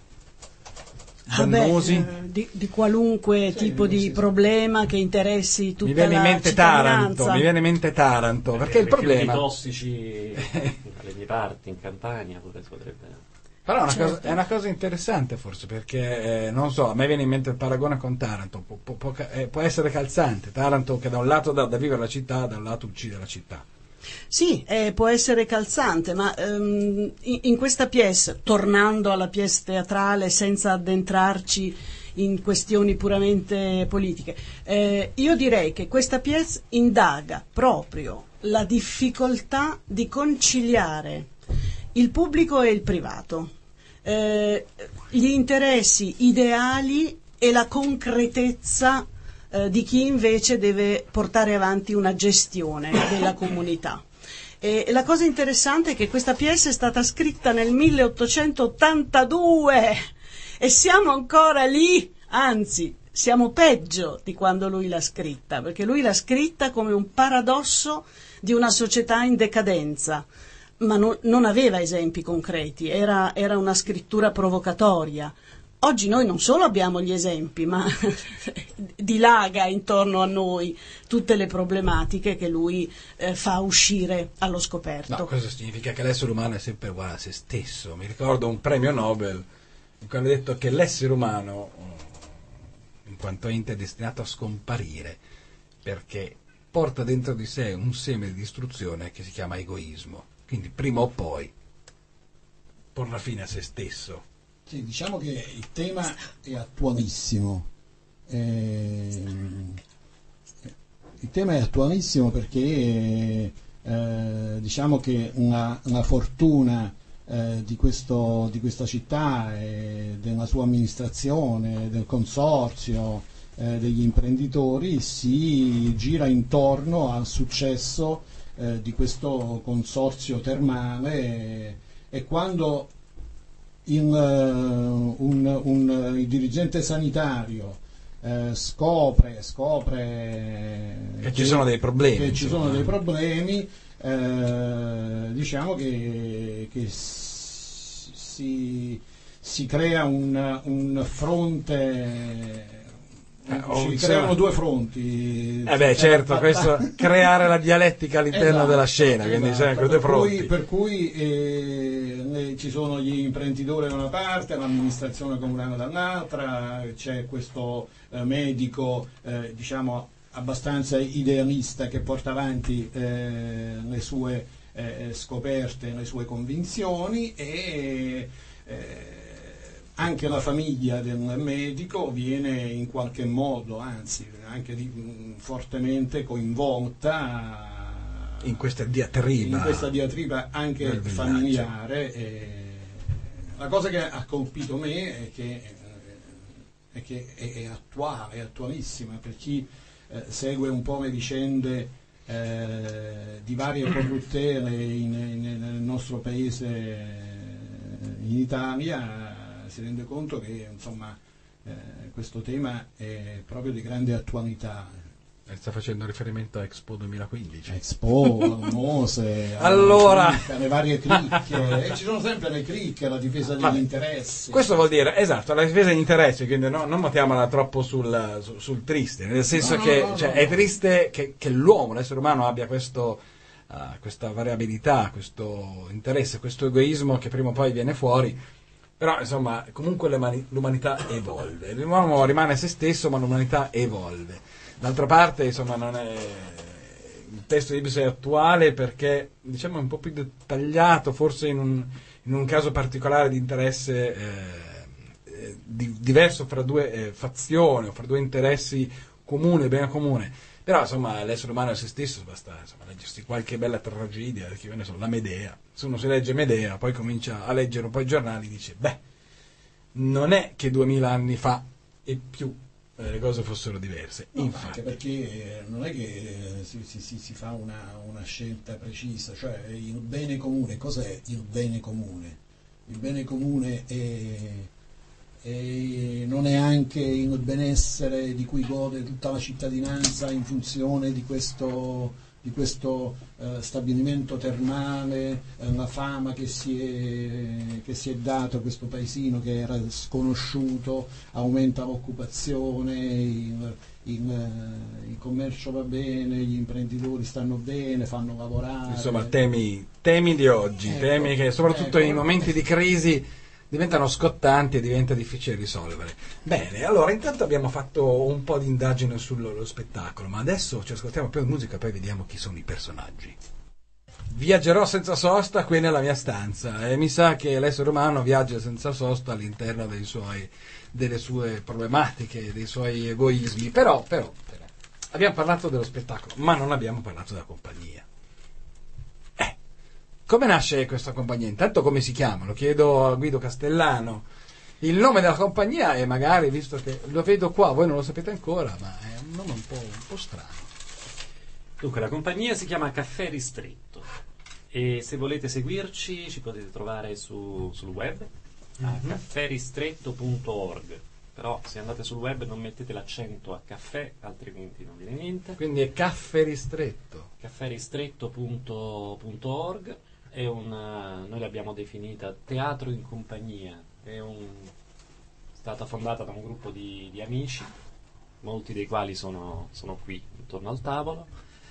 dannosi. Ah beh, eh, di, di qualunque sì, tipo di sì, problema che interessi tutta mi viene la in mente Taranto, mi viene in mente Taranto, eh, perché il problema tossici dalle mie parti in Campania pure potrebbe. Però è una, certo. cosa, è una cosa interessante forse, perché eh, non so, a me viene in mente il paragone con Taranto, può, può, può, eh, può essere calzante. Taranto che da un lato dà da vivere la città, da un lato uccide la città. Sì, eh, può essere calzante, ma ehm, in, in questa pièce, tornando alla pièce teatrale senza addentrarci in questioni puramente politiche, eh, io direi che questa pièce indaga proprio la difficoltà di conciliare il pubblico e il privato, eh, gli interessi ideali e la concretezza di chi invece deve portare avanti una gestione della comunità. E la cosa interessante è che questa pièce è stata scritta nel milleottocentottantadue e siamo ancora lì, anzi siamo peggio di quando lui l'ha scritta, perché lui l'ha scritta come un paradosso di una società in decadenza, ma non, non aveva esempi concreti, era, era una scrittura provocatoria. Oggi noi non solo abbiamo gli esempi, ma dilaga intorno a noi tutte le problematiche che lui eh, fa uscire allo scoperto. No, questo significa che l'essere umano è sempre uguale a se stesso. Mi ricordo un premio Nobel in cui hanno detto che l'essere umano, in quanto ente, è destinato a scomparire perché porta dentro di sé un seme di distruzione che si chiama egoismo. Quindi prima o poi porrà fine a se stesso. Sì, diciamo che il tema è attualissimo. Eh, il tema è attualissimo perché eh, diciamo che una, una fortuna eh, di, questo, di questa città e della sua amministrazione, del consorzio, eh, degli imprenditori si gira intorno al successo eh, di questo consorzio termale e, e quando In, uh, un, un, il dirigente sanitario uh, eh, scopre, scopre che, che ci sono dei problemi, che ci sono dei problemi, eh, diciamo che, che si, si crea un, un fronte. Eh, si creano due fronti. Eh beh, certo, questo creare la dialettica all'interno esatto, della scena, esatto, quindi sempre due per fronti. cui, per cui eh, ci sono gli imprenditori da una parte, l'amministrazione comunale dall'altra, c'è questo eh, medico, eh, diciamo, abbastanza idealista che porta avanti eh, le sue eh, scoperte, le sue convinzioni e eh, anche la famiglia del medico viene in qualche modo, anzi anche di, fortemente coinvolta in questa diatriba, in questa diatriba anche familiare. E la cosa che ha colpito me è che, è, che è, è attuale, è attualissima per chi eh, segue un po' le vicende eh, di varie corruttele in, in, nel nostro paese, in Italia. Si rende conto che insomma eh, questo tema è proprio di grande attualità. Sta facendo riferimento a Expo duemilaquindici. Expo, al Mose, allora alle, alle varie cricche, e ci sono sempre le cricche, la difesa degli Vabbè. interessi. Questo vuol dire, esatto, la difesa degli interessi, quindi no, non mettiamola troppo sul, sul, sul triste, nel senso no, che no, no, cioè, no. è triste che, che l'uomo, l'essere umano abbia questo, uh, questa variabilità, questo interesse, questo egoismo che prima o poi viene fuori. Però insomma comunque l'umanità evolve, l'uomo rimane se stesso ma l'umanità evolve. D'altra parte insomma non è, il testo di Ibsen è attuale perché diciamo è un po' più dettagliato, forse in un, in un caso particolare di interesse eh, di, diverso fra due eh, fazioni o fra due interessi comuni, bene comune. Però insomma l'essere umano è se stesso, basta insomma, leggersi qualche bella tragedia, che ne so, la Medea. Se uno si legge Medea, poi comincia a leggere un po' i giornali, dice, beh, non è che duemila anni fa e più eh, le cose fossero diverse. No, infatti. anche perché non è che si, si, si, si fa una, una scelta precisa, cioè il bene comune, cos'è il bene comune? Il bene comune è... e non è anche il benessere di cui gode tutta la cittadinanza in funzione di questo, di questo eh, stabilimento termale, eh, la fama che si, è, che si è dato a questo paesino che era sconosciuto, aumenta l'occupazione, il, il, il commercio va bene, gli imprenditori stanno bene, fanno lavorare. Insomma, temi, temi di oggi, ecco, temi che soprattutto ecco, in momenti di crisi diventano scottanti e diventa difficile risolvere. Bene, allora intanto abbiamo fatto un po' di indagine sullo spettacolo, ma adesso ci ascoltiamo più musica, poi vediamo chi sono i personaggi. Viaggerò senza sosta qui nella mia stanza e mi sa che l'essere umano viaggia senza sosta all'interno dei suoi, delle sue problematiche, dei suoi egoismi, però, però, però abbiamo parlato dello spettacolo, ma non abbiamo parlato della compagnia. Come nasce questa compagnia? Intanto come si chiama? Lo chiedo a Guido Castellano. Il nome della compagnia è magari, visto che lo vedo qua, voi non lo sapete ancora, ma è un nome un po', un po' strano. Dunque, la compagnia si chiama Caffè Ristretto e se volete seguirci ci potete trovare su, sul web a mm-hmm. caffè ristretto punto org. Però se andate sul web non mettete l'accento a caffè, altrimenti non viene niente. Quindi è Caffè Ristretto. caffè ristretto punto org. È una, noi l'abbiamo definita teatro in compagnia, è, un, è stata fondata da un gruppo di, di amici, molti dei quali sono, sono qui intorno al tavolo,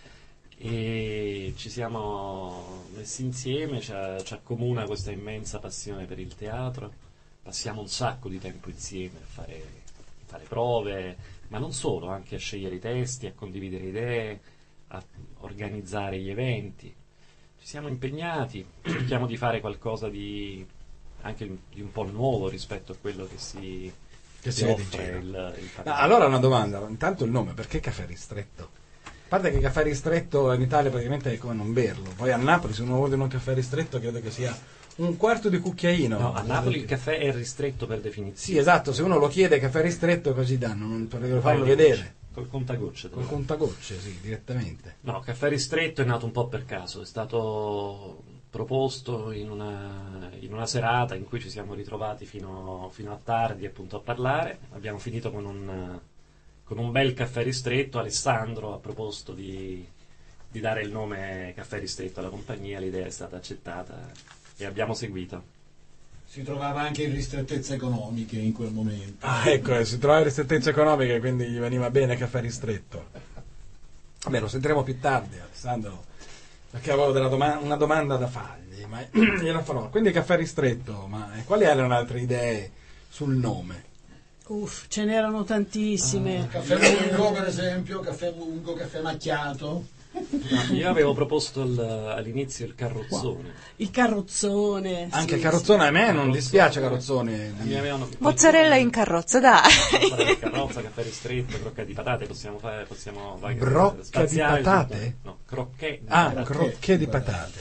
e ci siamo messi insieme, ci, ci accomuna questa immensa passione per il teatro, passiamo un sacco di tempo insieme a fare, fare prove, ma non solo, anche a scegliere i testi, a condividere idee, a organizzare gli eventi. Ci siamo impegnati, cerchiamo di fare qualcosa di anche di un po' nuovo rispetto a quello che si, che si si vede offre in il, il no, allora una domanda, intanto il nome, perché Caffè Ristretto? A parte che Caffè Ristretto in Italia praticamente è come non berlo, poi a Napoli se uno vuole un caffè ristretto credo che sia un quarto di cucchiaino. No, a Napoli il caffè è ristretto per definizione. Sì, esatto, se uno lo chiede caffè ristretto così danno, non per farlo vedere. Col contagocce. Col contagocce, sì, direttamente. No, Caffè Ristretto è nato un po' per caso, è stato proposto in una, in una serata in cui ci siamo ritrovati fino, fino a tardi appunto a parlare, abbiamo finito con un, con un bel caffè ristretto Alessandro ha proposto di, di dare il nome Caffè Ristretto alla compagnia, l'idea è stata accettata e abbiamo seguito. Si trovava anche in ristrettezze economiche in quel momento. Ah, ecco, eh, si trovava in ristrettezze economiche, quindi gli veniva bene Caffè Ristretto. Vabbè, lo sentiremo più tardi, Alessandro, perché avevo della doma- una domanda da fargli, ma gliela farò. Quindi Caffè Ristretto, ma quali erano altre idee sul nome? Uff, ce n'erano tantissime. Ah, caffè lungo, per esempio, caffè lungo, caffè macchiato. No, io avevo proposto il, all'inizio il carrozzone. Il carrozzone. Anche sì, il carrozzone, sì. a me non dispiace carrozzone. Mi avevano- Mozzarella in carrozza, dai. Fare carrozza, caffè ristretto, crocchè di patate, possiamo fare, possiamo vai, Brocca spaziare di patate? tutto. No, crocchè di Ah, patate. crocchè di patate.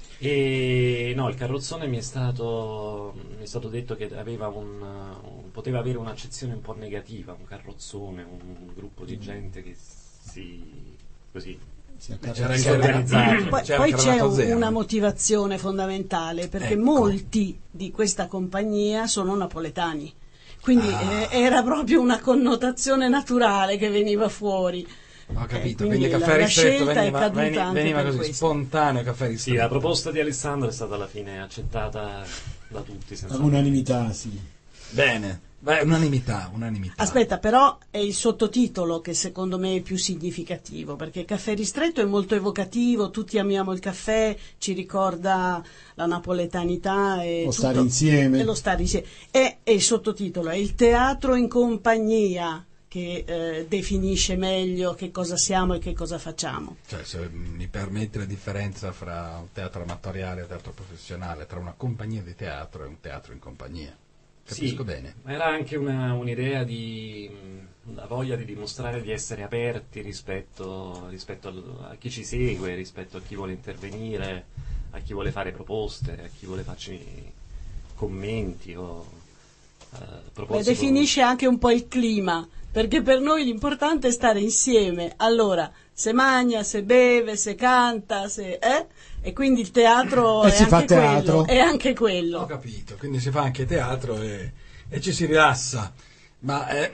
E no, il carrozzone mi è stato mi è stato detto che aveva un, un- poteva avere un'accezione un po' negativa, un carrozzone, un gruppo di gente che si così Si C'era si anche è organizzato. Poi, C'era poi anche c'è Renato un- Zero. una motivazione fondamentale, perché Ecco. molti di questa compagnia sono napoletani, quindi Ah. eh, era proprio una connotazione naturale che veniva fuori. Ho capito, Eh, quindi quindi Caffè la- la Ristretto scelta è veniva, caduta veni- anche veniva per così questo. spontaneo Caffè Sì, Ristretto. la proposta di Alessandro è stata alla fine accettata da tutti senza All'unanimità, sì. Bene, beh, unanimità, unanimità. Aspetta, però è il sottotitolo che secondo me è più significativo, perché Caffè Ristretto è molto evocativo, tutti amiamo il caffè, ci ricorda la napoletanità e Lo tutto- stare insieme. e lo stare insieme. E, e il sottotitolo è il teatro in compagnia, che eh, definisce meglio che cosa siamo e che cosa facciamo. Cioè, se mi permetti la differenza fra un teatro amatoriale e un teatro professionale, tra una compagnia di teatro e un teatro in compagnia. Capisco Sì, bene. ma era anche una, un'idea di mh, la voglia di dimostrare di essere aperti rispetto, rispetto al- a chi ci segue, rispetto a chi vuole intervenire, a chi vuole fare proposte, a chi vuole farci commenti o eh, Beh, proposte. definisce anche un po' il clima, perché per noi l'importante è stare insieme. Allora, se mangia, se beve, se canta, se, eh? E quindi il teatro E è si fa anche teatro. quello. È anche Ho quello. capito, quindi si fa anche teatro e, e ci si rilassa. Ma eh,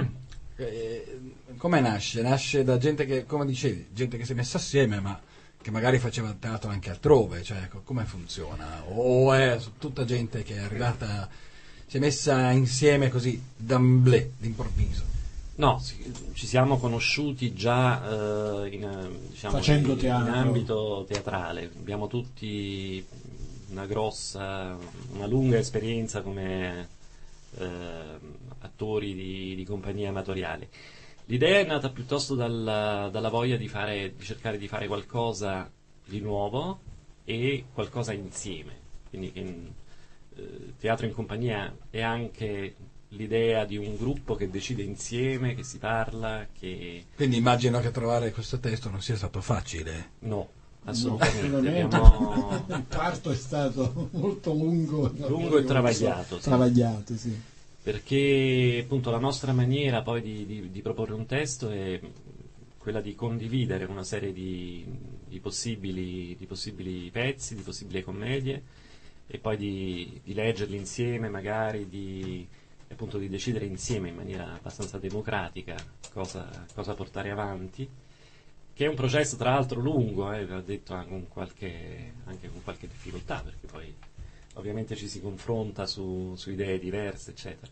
eh, come nasce? Nasce da gente che, come dicevi, gente che si è messa assieme, ma che magari faceva teatro anche altrove, cioè co- come funziona? O è tutta gente che è arrivata, si è messa insieme così, d'amblè, d'improvviso? No, sì, ci siamo conosciuti già eh, in, eh, diciamo, Facendo in, teatro. in ambito teatrale. Abbiamo tutti una grossa, una lunga esperienza come eh, attori di, di compagnie amatoriali. L'idea è nata piuttosto dalla, dalla voglia di, fare, di cercare di fare qualcosa di nuovo e qualcosa insieme. Quindi che, eh, teatro in compagnia è anche l'idea di un gruppo che decide insieme, che si parla, che Quindi immagino che trovare questo testo non sia stato facile. no, No, assolutamente. veramente. Abbiamo Il parto è stato molto lungo. lungo e travagliato, sì. Travagliato, sì. Perché appunto la nostra maniera poi di, di- di proporre un testo è quella di condividere una serie di, di possibili, di possibili pezzi, di possibili commedie e poi di, di leggerli insieme magari, di, appunto di decidere insieme in maniera abbastanza democratica cosa, cosa portare avanti, che è un processo tra l'altro lungo, eh, va detto anche con qualche, anche con qualche difficoltà, perché poi ovviamente ci si confronta su, su idee diverse, eccetera.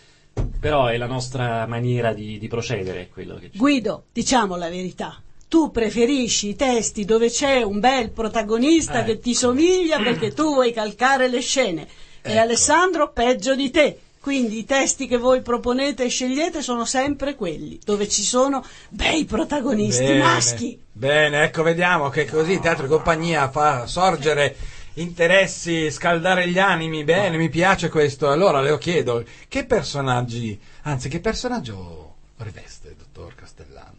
Però è la nostra maniera di, di procedere, è quello che ci... Guido, diciamo la verità. Tu preferisci i testi dove c'è un bel protagonista che ti somiglia perché tu vuoi calcare le scene. E Ecco. Alessandro peggio di te. Quindi i testi che voi proponete e scegliete sono sempre quelli, dove ci sono bei protagonisti Bene, maschi. Bene, ecco, vediamo che così il teatro di compagnia fa sorgere interessi, scaldare gli animi. Bene, mi piace questo. Allora le chiedo, che personaggi, anzi, che personaggio riveste, dottor Castellano?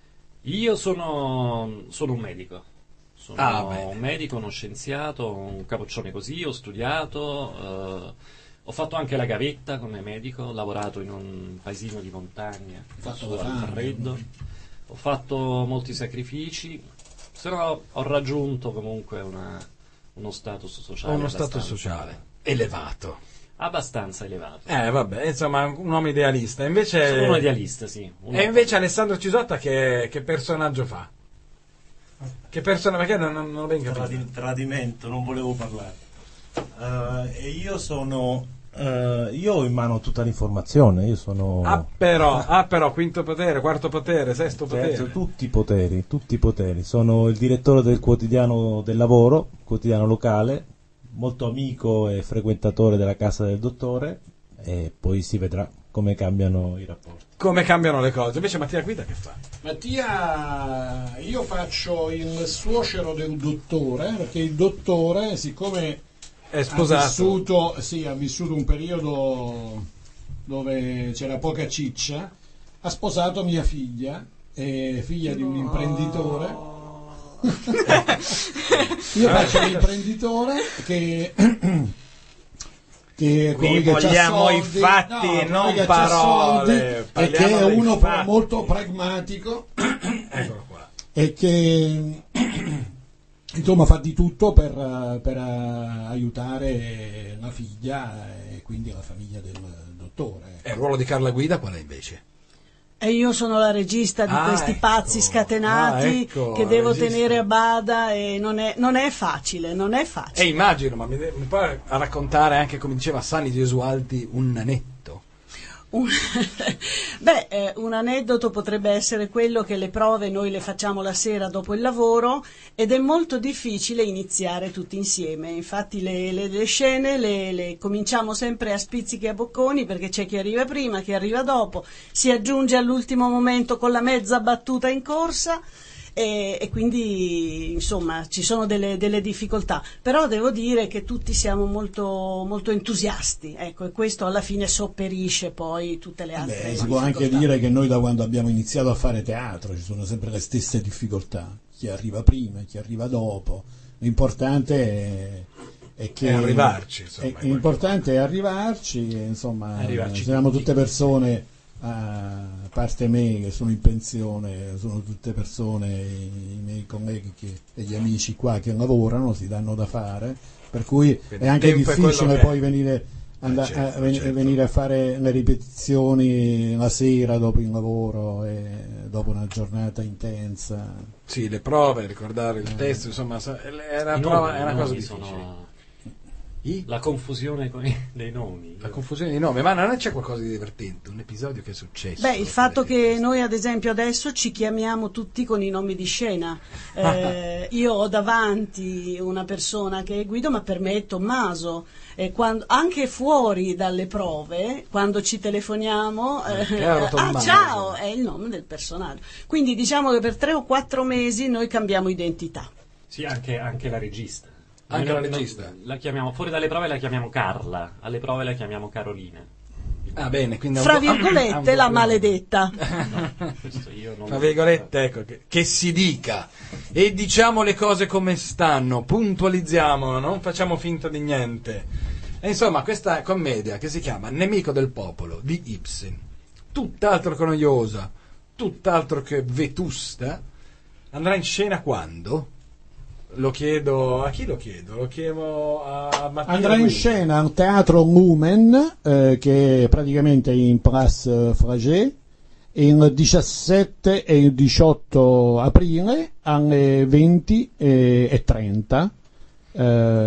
Io sono, sono un medico. Sono Ah, bene. un medico, uno scienziato, un capoccione così, ho studiato, eh, ho fatto anche la gavetta come medico, ho lavorato in un paesino di montagna, Fatto su la al fame. Freddo, ho fatto molti sacrifici, però ho raggiunto comunque una- uno status sociale. Uno status abbastanza- sociale elevato. abbastanza elevato. Eh, vabbè, insomma, un uomo idealista. Invece... Sono un idealista, sì. Un E invece Alessandro Cisotta che, che personaggio fa? Che persona, perché non, non ho ben capito. Tradi- tradimento, non volevo parlare. Uh, e io sono uh, io ho in mano tutta l'informazione, io sono Ah però, ah però, quinto potere, quarto potere, sesto potere. certo, tutti i poteri, tutti i poteri. Sono il direttore del quotidiano del lavoro, quotidiano locale, molto amico e frequentatore della casa del dottore, e poi si vedrà come cambiano i rapporti. Come cambiano le cose. Invece Mattia Guida che fa? Mattia, io faccio il suocero del dottore, perché il dottore, siccome È sposato. ha vissuto, sì, ha vissuto un periodo dove c'era poca ciccia, ha sposato mia figlia, è figlia di un imprenditore. Io faccio l'imprenditore che che Qui colui che c'ha vogliamo soldi, i fatti no, e non colui che c'ha parole, soldi, e parliamo che è dei uno fatti. molto pragmatico Eccolo qua. e che insomma fa di tutto per, per aiutare la figlia e quindi la famiglia del dottore. E il ruolo di Carla Guida qual è invece? E io sono la regista di Ah, questi ecco. pazzi scatenati Ah, ecco, che devo regista. tenere a bada, e non è, non è facile, non è E facile. immagino, ma mi, mi puoi raccontare anche, come diceva Sani Gesualdi, un anetto? Un, beh, eh, un aneddoto potrebbe essere quello che le prove noi le facciamo la sera dopo il lavoro ed è molto difficile iniziare tutti insieme. Infatti le, le, le scene le, le cominciamo sempre a spizzichi e a bocconi, perché c'è chi arriva prima, chi arriva dopo, si aggiunge all'ultimo momento con la mezza battuta in corsa. E, e quindi insomma ci sono delle, delle difficoltà, però devo dire che tutti siamo molto, molto entusiasti, ecco, e questo alla fine sopperisce poi tutte le altre Beh, si difficoltà. può anche dire che noi da quando abbiamo iniziato a fare teatro ci sono sempre le stesse difficoltà, chi arriva prima, chi arriva dopo, l'importante è, è che È arrivarci, insomma, è, in l'importante è arrivarci, e, insomma, Arrivarci siamo tutti. tutte persone, a parte me che sono in pensione, sono tutte persone, i, i miei colleghi che, e gli amici qua che lavorano, si danno da fare, per cui Quindi è anche il tempo è quello difficile che poi è. venire, and- Eh, certo, a, ven- certo. venire a fare le ripetizioni la sera dopo il lavoro e dopo una giornata intensa. Sì, le prove, ricordare il testo, insomma, sa- è una, I prova, nomi, è una i cosa nomi difficile. sono- I? La confusione con i- dei nomi. La confusione di nome, ma non c'è qualcosa di divertente, un episodio che è successo? Beh, il fatto che noi ad esempio adesso ci chiamiamo tutti con i nomi di scena. Eh, io ho davanti una persona che è Guido, ma per me è Tommaso. E quando, anche fuori dalle prove, quando ci telefoniamo, eh, Caro ah Tommaso. ciao, è il nome del personaggio. Quindi diciamo che per tre o quattro mesi noi cambiamo identità. Sì, anche, anche la regista. Anche Noi la non- regista? La chiamiamo, fuori dalle prove la chiamiamo Carla, alle prove la chiamiamo Carolina. Ah, bene, quindi ha un Fra po'- ha un virgolette, la doppio- maledetta. Questo io non Tra virgolette, ecco, che, che si dica. E diciamo le cose come stanno, puntualizziamo, non facciamo finta di niente. E insomma, questa commedia che si chiama Nemico del popolo di Ibsen, tutt'altro che noiosa, tutt'altro che vetusta, andrà in scena quando? Lo chiedo, a chi lo chiedo? Lo chiedo a Mattia Andrà in Guida. scena al Teatro Lumen, eh, che è praticamente in Place Fragé, il diciassette e il diciotto aprile alle venti e trenta. Eh,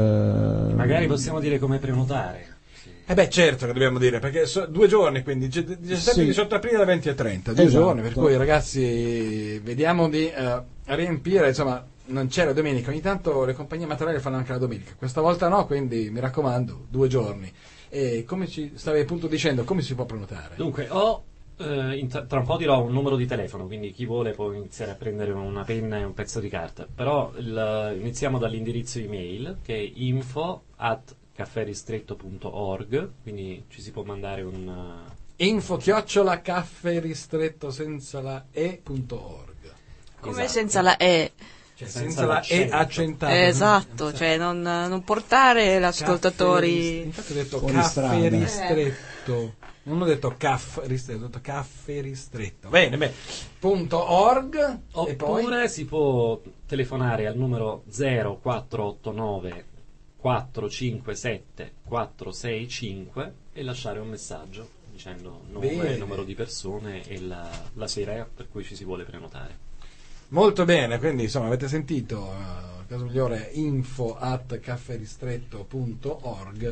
Magari possiamo dire come prenotare. Sì. Eh beh, certo che dobbiamo dire, perché so- due giorni, quindi diciassette Sì. diciotto aprile alle venti e trenta, due Esatto. giorni, per cui ragazzi vediamo di eh, riempire, insomma, non c'è la domenica, ogni tanto le compagnie materiali fanno anche la domenica, questa volta no, quindi mi raccomando, due giorni. E come ci stavi appunto dicendo, come si può prenotare? Dunque, ho, eh, in- tra un po' dirò un numero di telefono, quindi chi vuole può iniziare a prendere una penna e un pezzo di carta. Però il- iniziamo dall'indirizzo email che è info at caffèristretto punto org, quindi ci si può mandare un... uh, Info chiocciola caffè ristretto senza la e punto org. Come Esatto. senza la E. Cioè, Senza senza la e l'accento. accentata. Esatto, cioè non, non portare l'ascoltatori. Caffè- infatti ho detto Fuori caffè strada. ristretto. Non ho detto caffè ristretto, ho detto caffè ristretto. Bene, bene. Punto org e poi Oppure si può telefonare al numero zero quattro otto nove quattro cinque sette quattro sei cinque e lasciare un messaggio dicendo nome, Bene. numero di persone e la, la sera per cui ci si vuole prenotare. Molto bene, quindi insomma avete sentito, uh, caso migliore info at cafferistretto punto org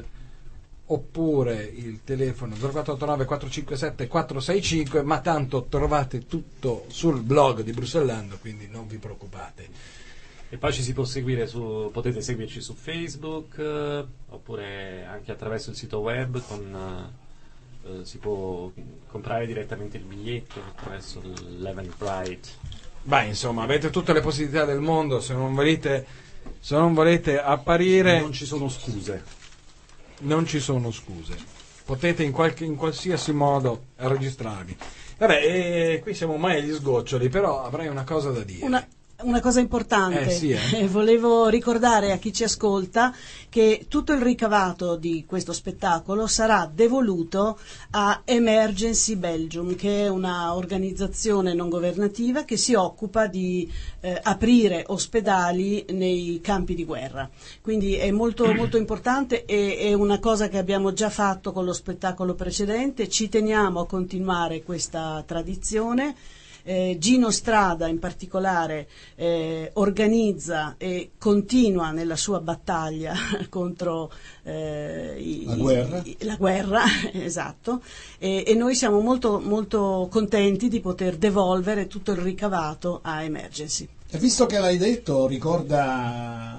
oppure il telefono zero quattro otto nove quattro cinque sette quattro sei cinque, ma tanto trovate tutto sul blog di Bruxellando, quindi non vi preoccupate. E poi ci si può seguire su, potete seguirci su Facebook eh, oppure anche attraverso il sito web con eh, si può comprare direttamente il biglietto attraverso l'Eventbrite. Beh, insomma, avete tutte le possibilità del mondo, se non volete, se non volete apparire Non ci sono scuse. non ci sono scuse. Potete in, qualche, in qualsiasi modo registrarvi. Vabbè, e qui siamo mai agli sgoccioli, però avrei una cosa da dire. Una, una cosa importante, Eh, sì, eh. volevo ricordare a chi ci ascolta che tutto il ricavato di questo spettacolo sarà devoluto a Emergency Belgium, che è una organizzazione non governativa che si occupa di eh, aprire ospedali nei campi di guerra. Quindi è molto, molto importante e è una cosa che abbiamo già fatto con lo spettacolo precedente. Ci teniamo a continuare questa tradizione. Eh, Gino Strada in particolare eh, organizza e continua nella sua battaglia contro eh, i, La guerra. i- la guerra, esatto, e, e noi siamo molto, molto contenti di poter devolvere tutto il ricavato a Emergency. E visto che l'hai detto, ricorda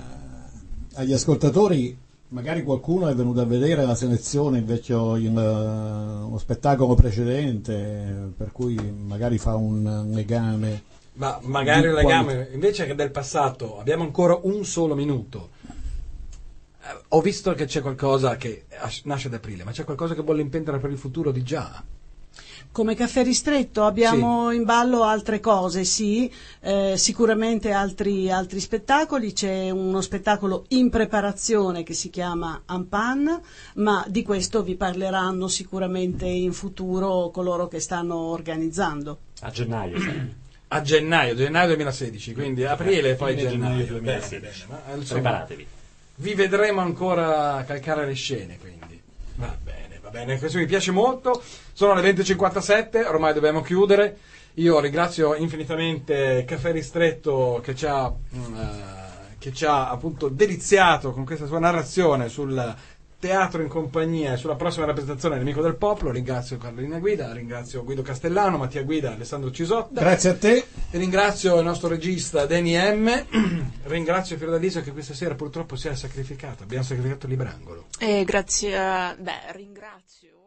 agli ascoltatori, magari qualcuno è venuto a vedere la selezione invece in uh, uno spettacolo precedente, per cui magari fa un legame. Ma magari Di il legame, invece che del passato, abbiamo ancora un solo minuto. Eh, ho visto che c'è qualcosa che as- nasce ad aprile, ma c'è qualcosa che vuole impendere per il futuro di già. Come Caffè Ristretto abbiamo in ballo altre cose, sì, eh, sicuramente altri, altri spettacoli. C'è uno spettacolo in preparazione che si chiama Ampan, ma di questo vi parleranno sicuramente in futuro coloro che stanno organizzando. A gennaio sarà. A gennaio, gennaio duemilasedici, quindi aprile e poi Fine gennaio. gennaio duemilasedici. Bene, bene, ma, insomma, Preparatevi. vi vedremo ancora calcare le scene, quindi va bene, va bene, questo mi piace molto. Sono le venti e cinquantasette, ormai dobbiamo chiudere. Io ringrazio infinitamente Caffè Ristretto che ci ha, mm, eh, che ci ha appunto deliziato con questa sua narrazione sul teatro in compagnia e sulla prossima rappresentazione Nemico del Popolo. Ringrazio Carolina Guida, ringrazio Guido Castellano, Mattia Guida, Alessandro Cisotta. Grazie a te. E ringrazio il nostro regista Dani M. Ringrazio Fiordalisa che questa sera purtroppo si è sacrificato. Abbiamo sacrificato Librangolo. E grazie a... beh, ringrazio